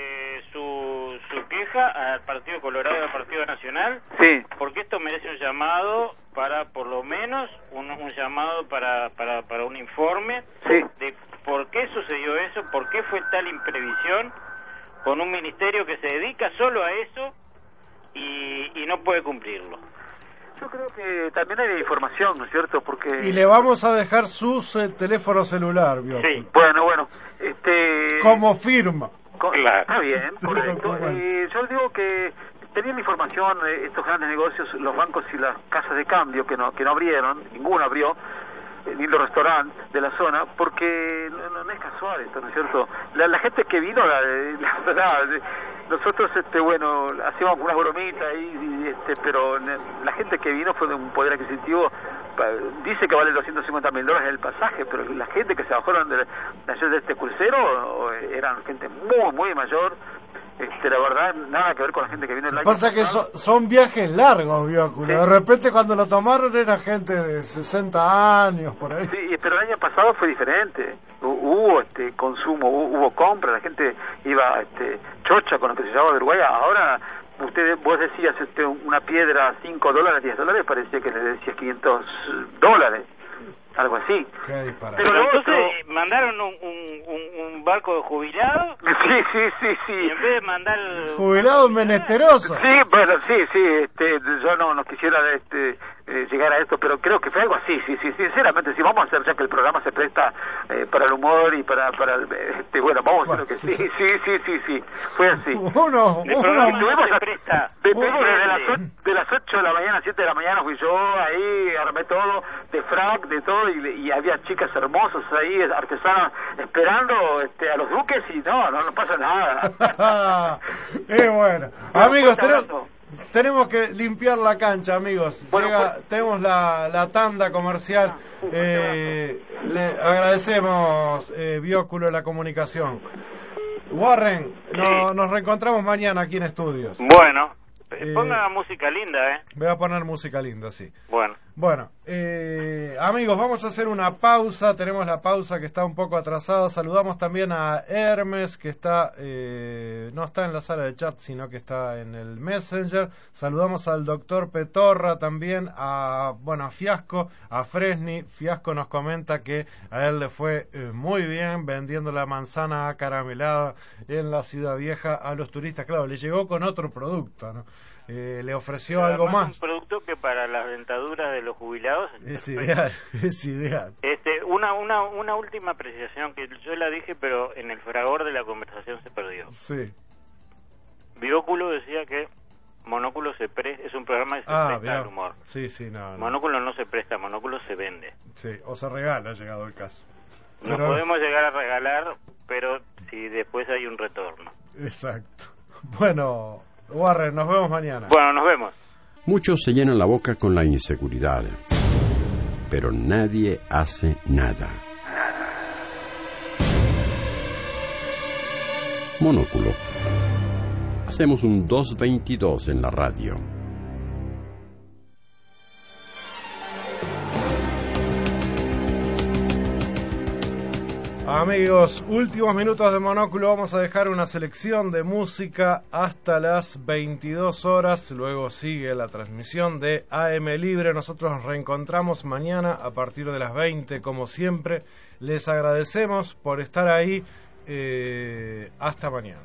su queja al Partido Colorado y al Partido Nacional, porque esto merece un llamado por lo menos un llamado para un informe de por qué sucedió eso, por qué fue tal imprevisión con un ministerio que se dedica solo a eso y no puede cumplirlo. Yo creo que también hay información, ¿no es cierto? Porque y le vamos a dejar su teléfono celular, ¿vio? Sí. Bueno. Como firma. Claro. Está bien, correcto. Yo digo que tenían información estos grandes negocios, los bancos y las casas de cambio que no abrieron, ninguno abrió, ni los restaurantes de la zona, porque no es casual esto, ¿no es cierto? La gente que vino, la verdad, nosotros hacíamos unas bromitas ahí, pero la gente que vino fue de un poder adquisitivo, dice que vale $250.000 el pasaje, pero la gente que se bajaron de este crucero eran gente muy, muy mayor. La verdad, nada que ver con la gente que vino el año pasado. Pasa que son viajes largos, Bióculo. De repente cuando lo tomaron era gente de 60 años, por ahí. Sí, pero el año pasado fue diferente. Hubo consumo, hubo compra, la gente iba chocha con lo que se llamaba de Uruguay. Ahora, vos decías una piedra $5, $10, parecía que le decías $500. Algo así. Pero entonces mandaron un barco de jubilados. Sí. Y en vez de mandar jubilados menesterosos. Sí, bueno, sí. Yo no quisiera llegar a esto, pero creo que fue algo así, sí, sinceramente, si vamos a hacer, ya que el programa se presta para el humor y para bueno, vamos a hacer lo que sí, fue así. El programa no se presta. De las 8 de la mañana, 7 de la mañana fui yo, ahí armé todo, de frac, de todo, y había chicas hermosas ahí, artesanas, esperando a los duques, y no pasa nada. Bueno, amigos, tenemos que limpiar la cancha, amigos. Tenemos la tanda comercial. Le agradecemos, Bióculo, la comunicación. Warren, nos reencontramos mañana aquí en estudios. Bueno, ponga música linda, Voy a poner música linda, sí. Bueno, amigos, vamos a hacer una pausa. Tenemos la pausa que está un poco atrasada. Saludamos también a Hermes, que está no está en la sala de chat, sino que está en el Messenger. Saludamos al doctor Petorra también, a Fiasco, a Fresni. Fiasco nos comenta que a él le fue muy bien vendiendo la manzana caramelada en la Ciudad Vieja a los turistas. Claro, le llegó con otro producto, ¿no? Le ofreció algo más. Un producto que para las dentaduras de los jubilados es ideal, es ideal. Una última apreciación que yo la dije, pero en el fragor de la conversación se perdió. Sí. Bióculo decía que Monóculo es un programa que se presta al humor. Sí, no. Monóculo no se presta, Monóculo se vende. Sí, o se regala, ha llegado el caso. Nos podemos llegar a regalar, pero si después hay un retorno. Exacto. Bueno, Warren, nos vemos mañana. Bueno, nos vemos. Muchos se llenan la boca con la inseguridad, pero nadie hace nada. Monóculo. Hacemos un 222 en la radio. Amigos, últimos minutos de Monóculo. Vamos a dejar una selección de música hasta las 22 horas. Luego sigue la transmisión de AM Libre. Nosotros nos reencontramos mañana a partir de las 20, como siempre. Les agradecemos por estar ahí. Hasta mañana.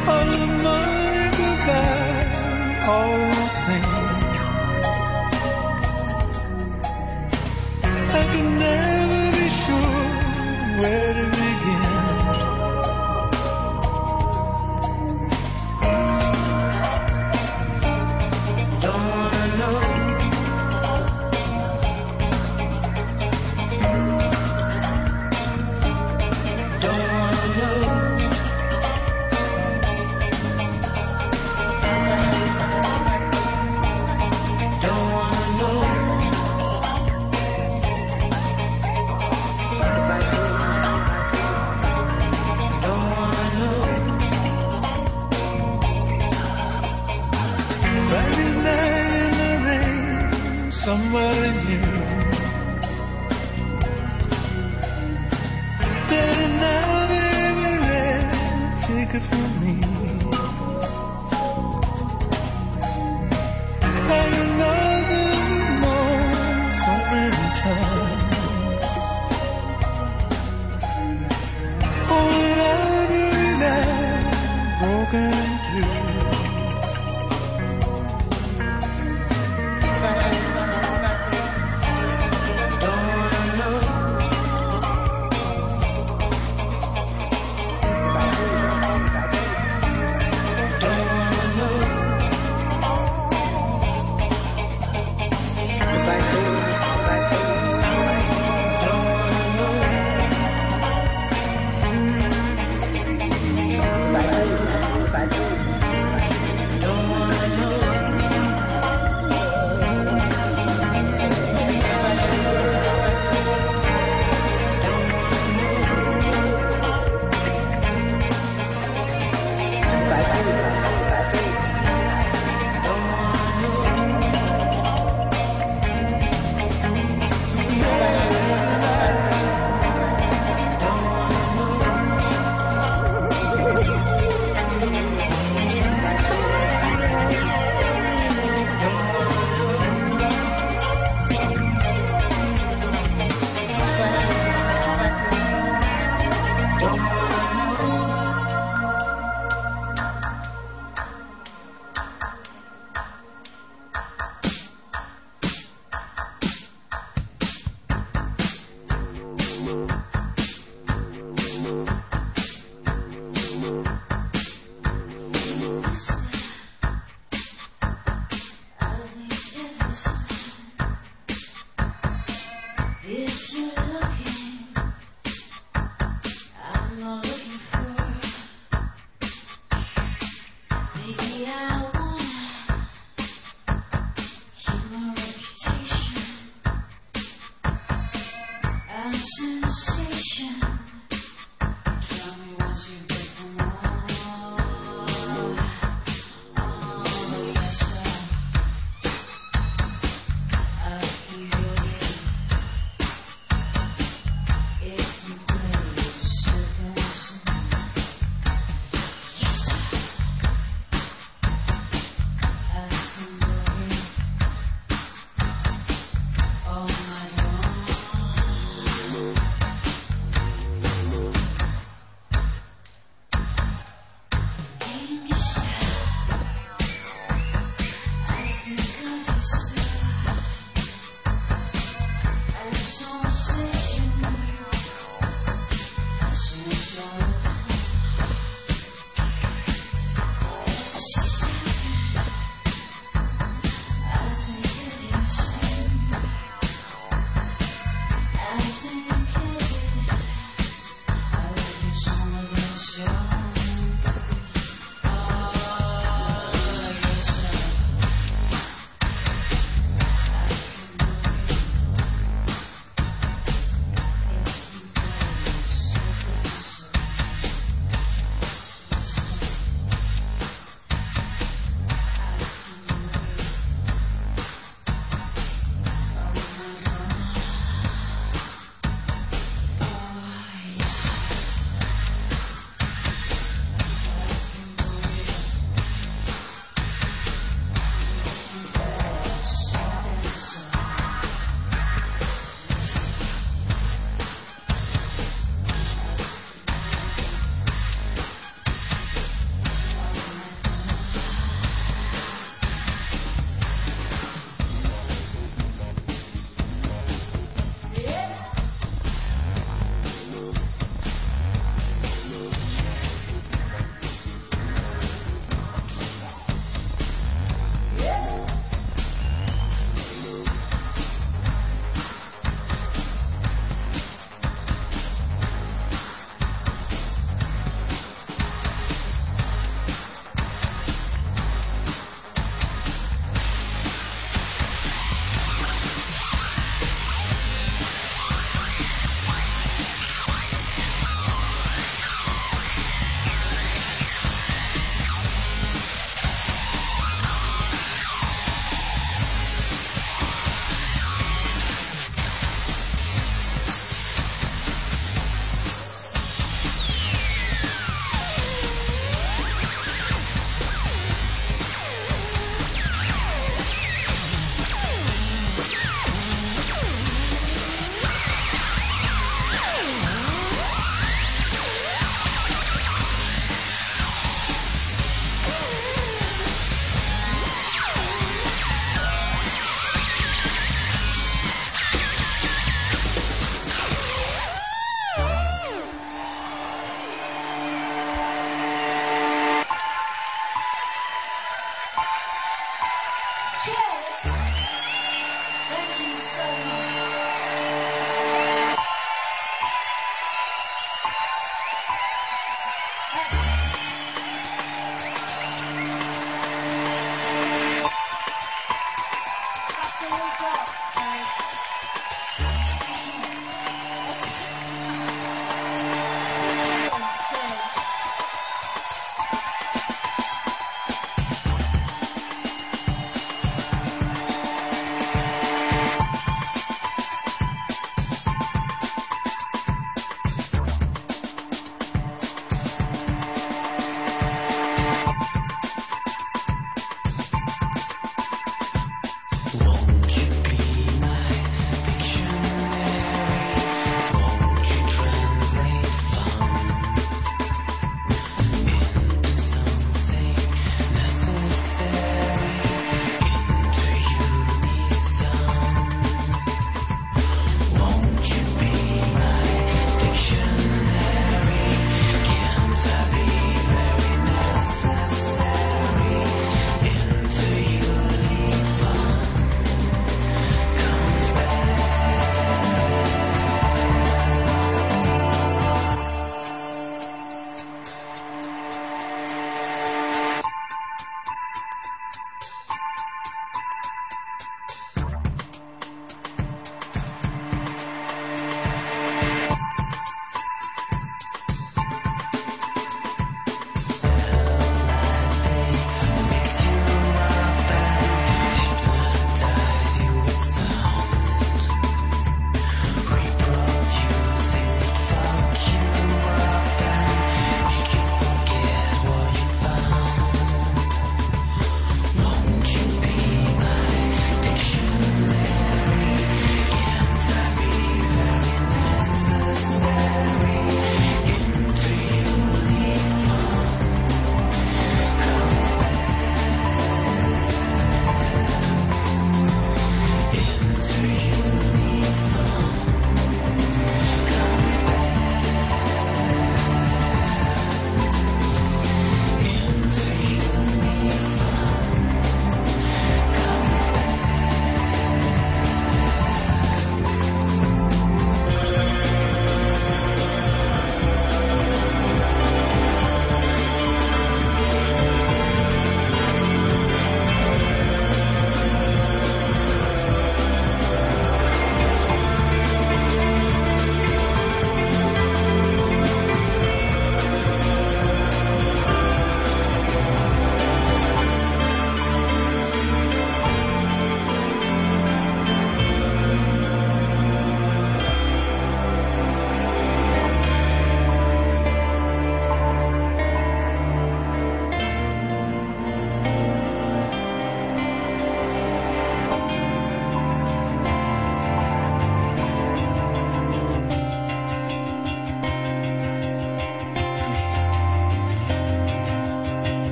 all of my goodbye, all those things. I can never be sure where to begin. Somebody new. Better now, baby, take it from me. And another more, so many times. Oh, and I'll be now, broken through.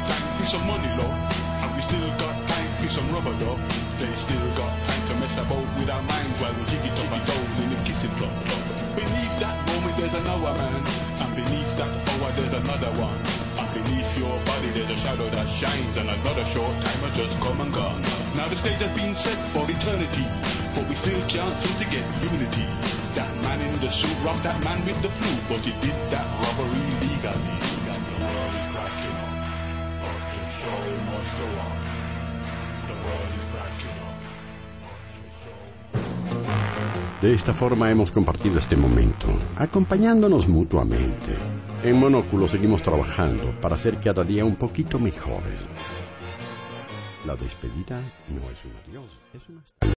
time for some money, low. And we still got time for some rubber, though. They still got time to mess about with our minds while we jig it up and down in the kissing club. Beneath that moment there's another man, and beneath that hour there's another one. And beneath your body there's a shadow that shines, and another short timer just come and gone. Now the stage has been set for eternity, but we still can't seem to get unity. That man in the suit robbed that man with the flu, but he did that robbery legally. The world is cracking up, but the show must go on. The world is cracking up. De esta forma hemos compartido este momento, acompañándonos mutuamente. En Monóculo seguimos trabajando para ser cada día un poquito mejores. La despedida no es un adiós, es una...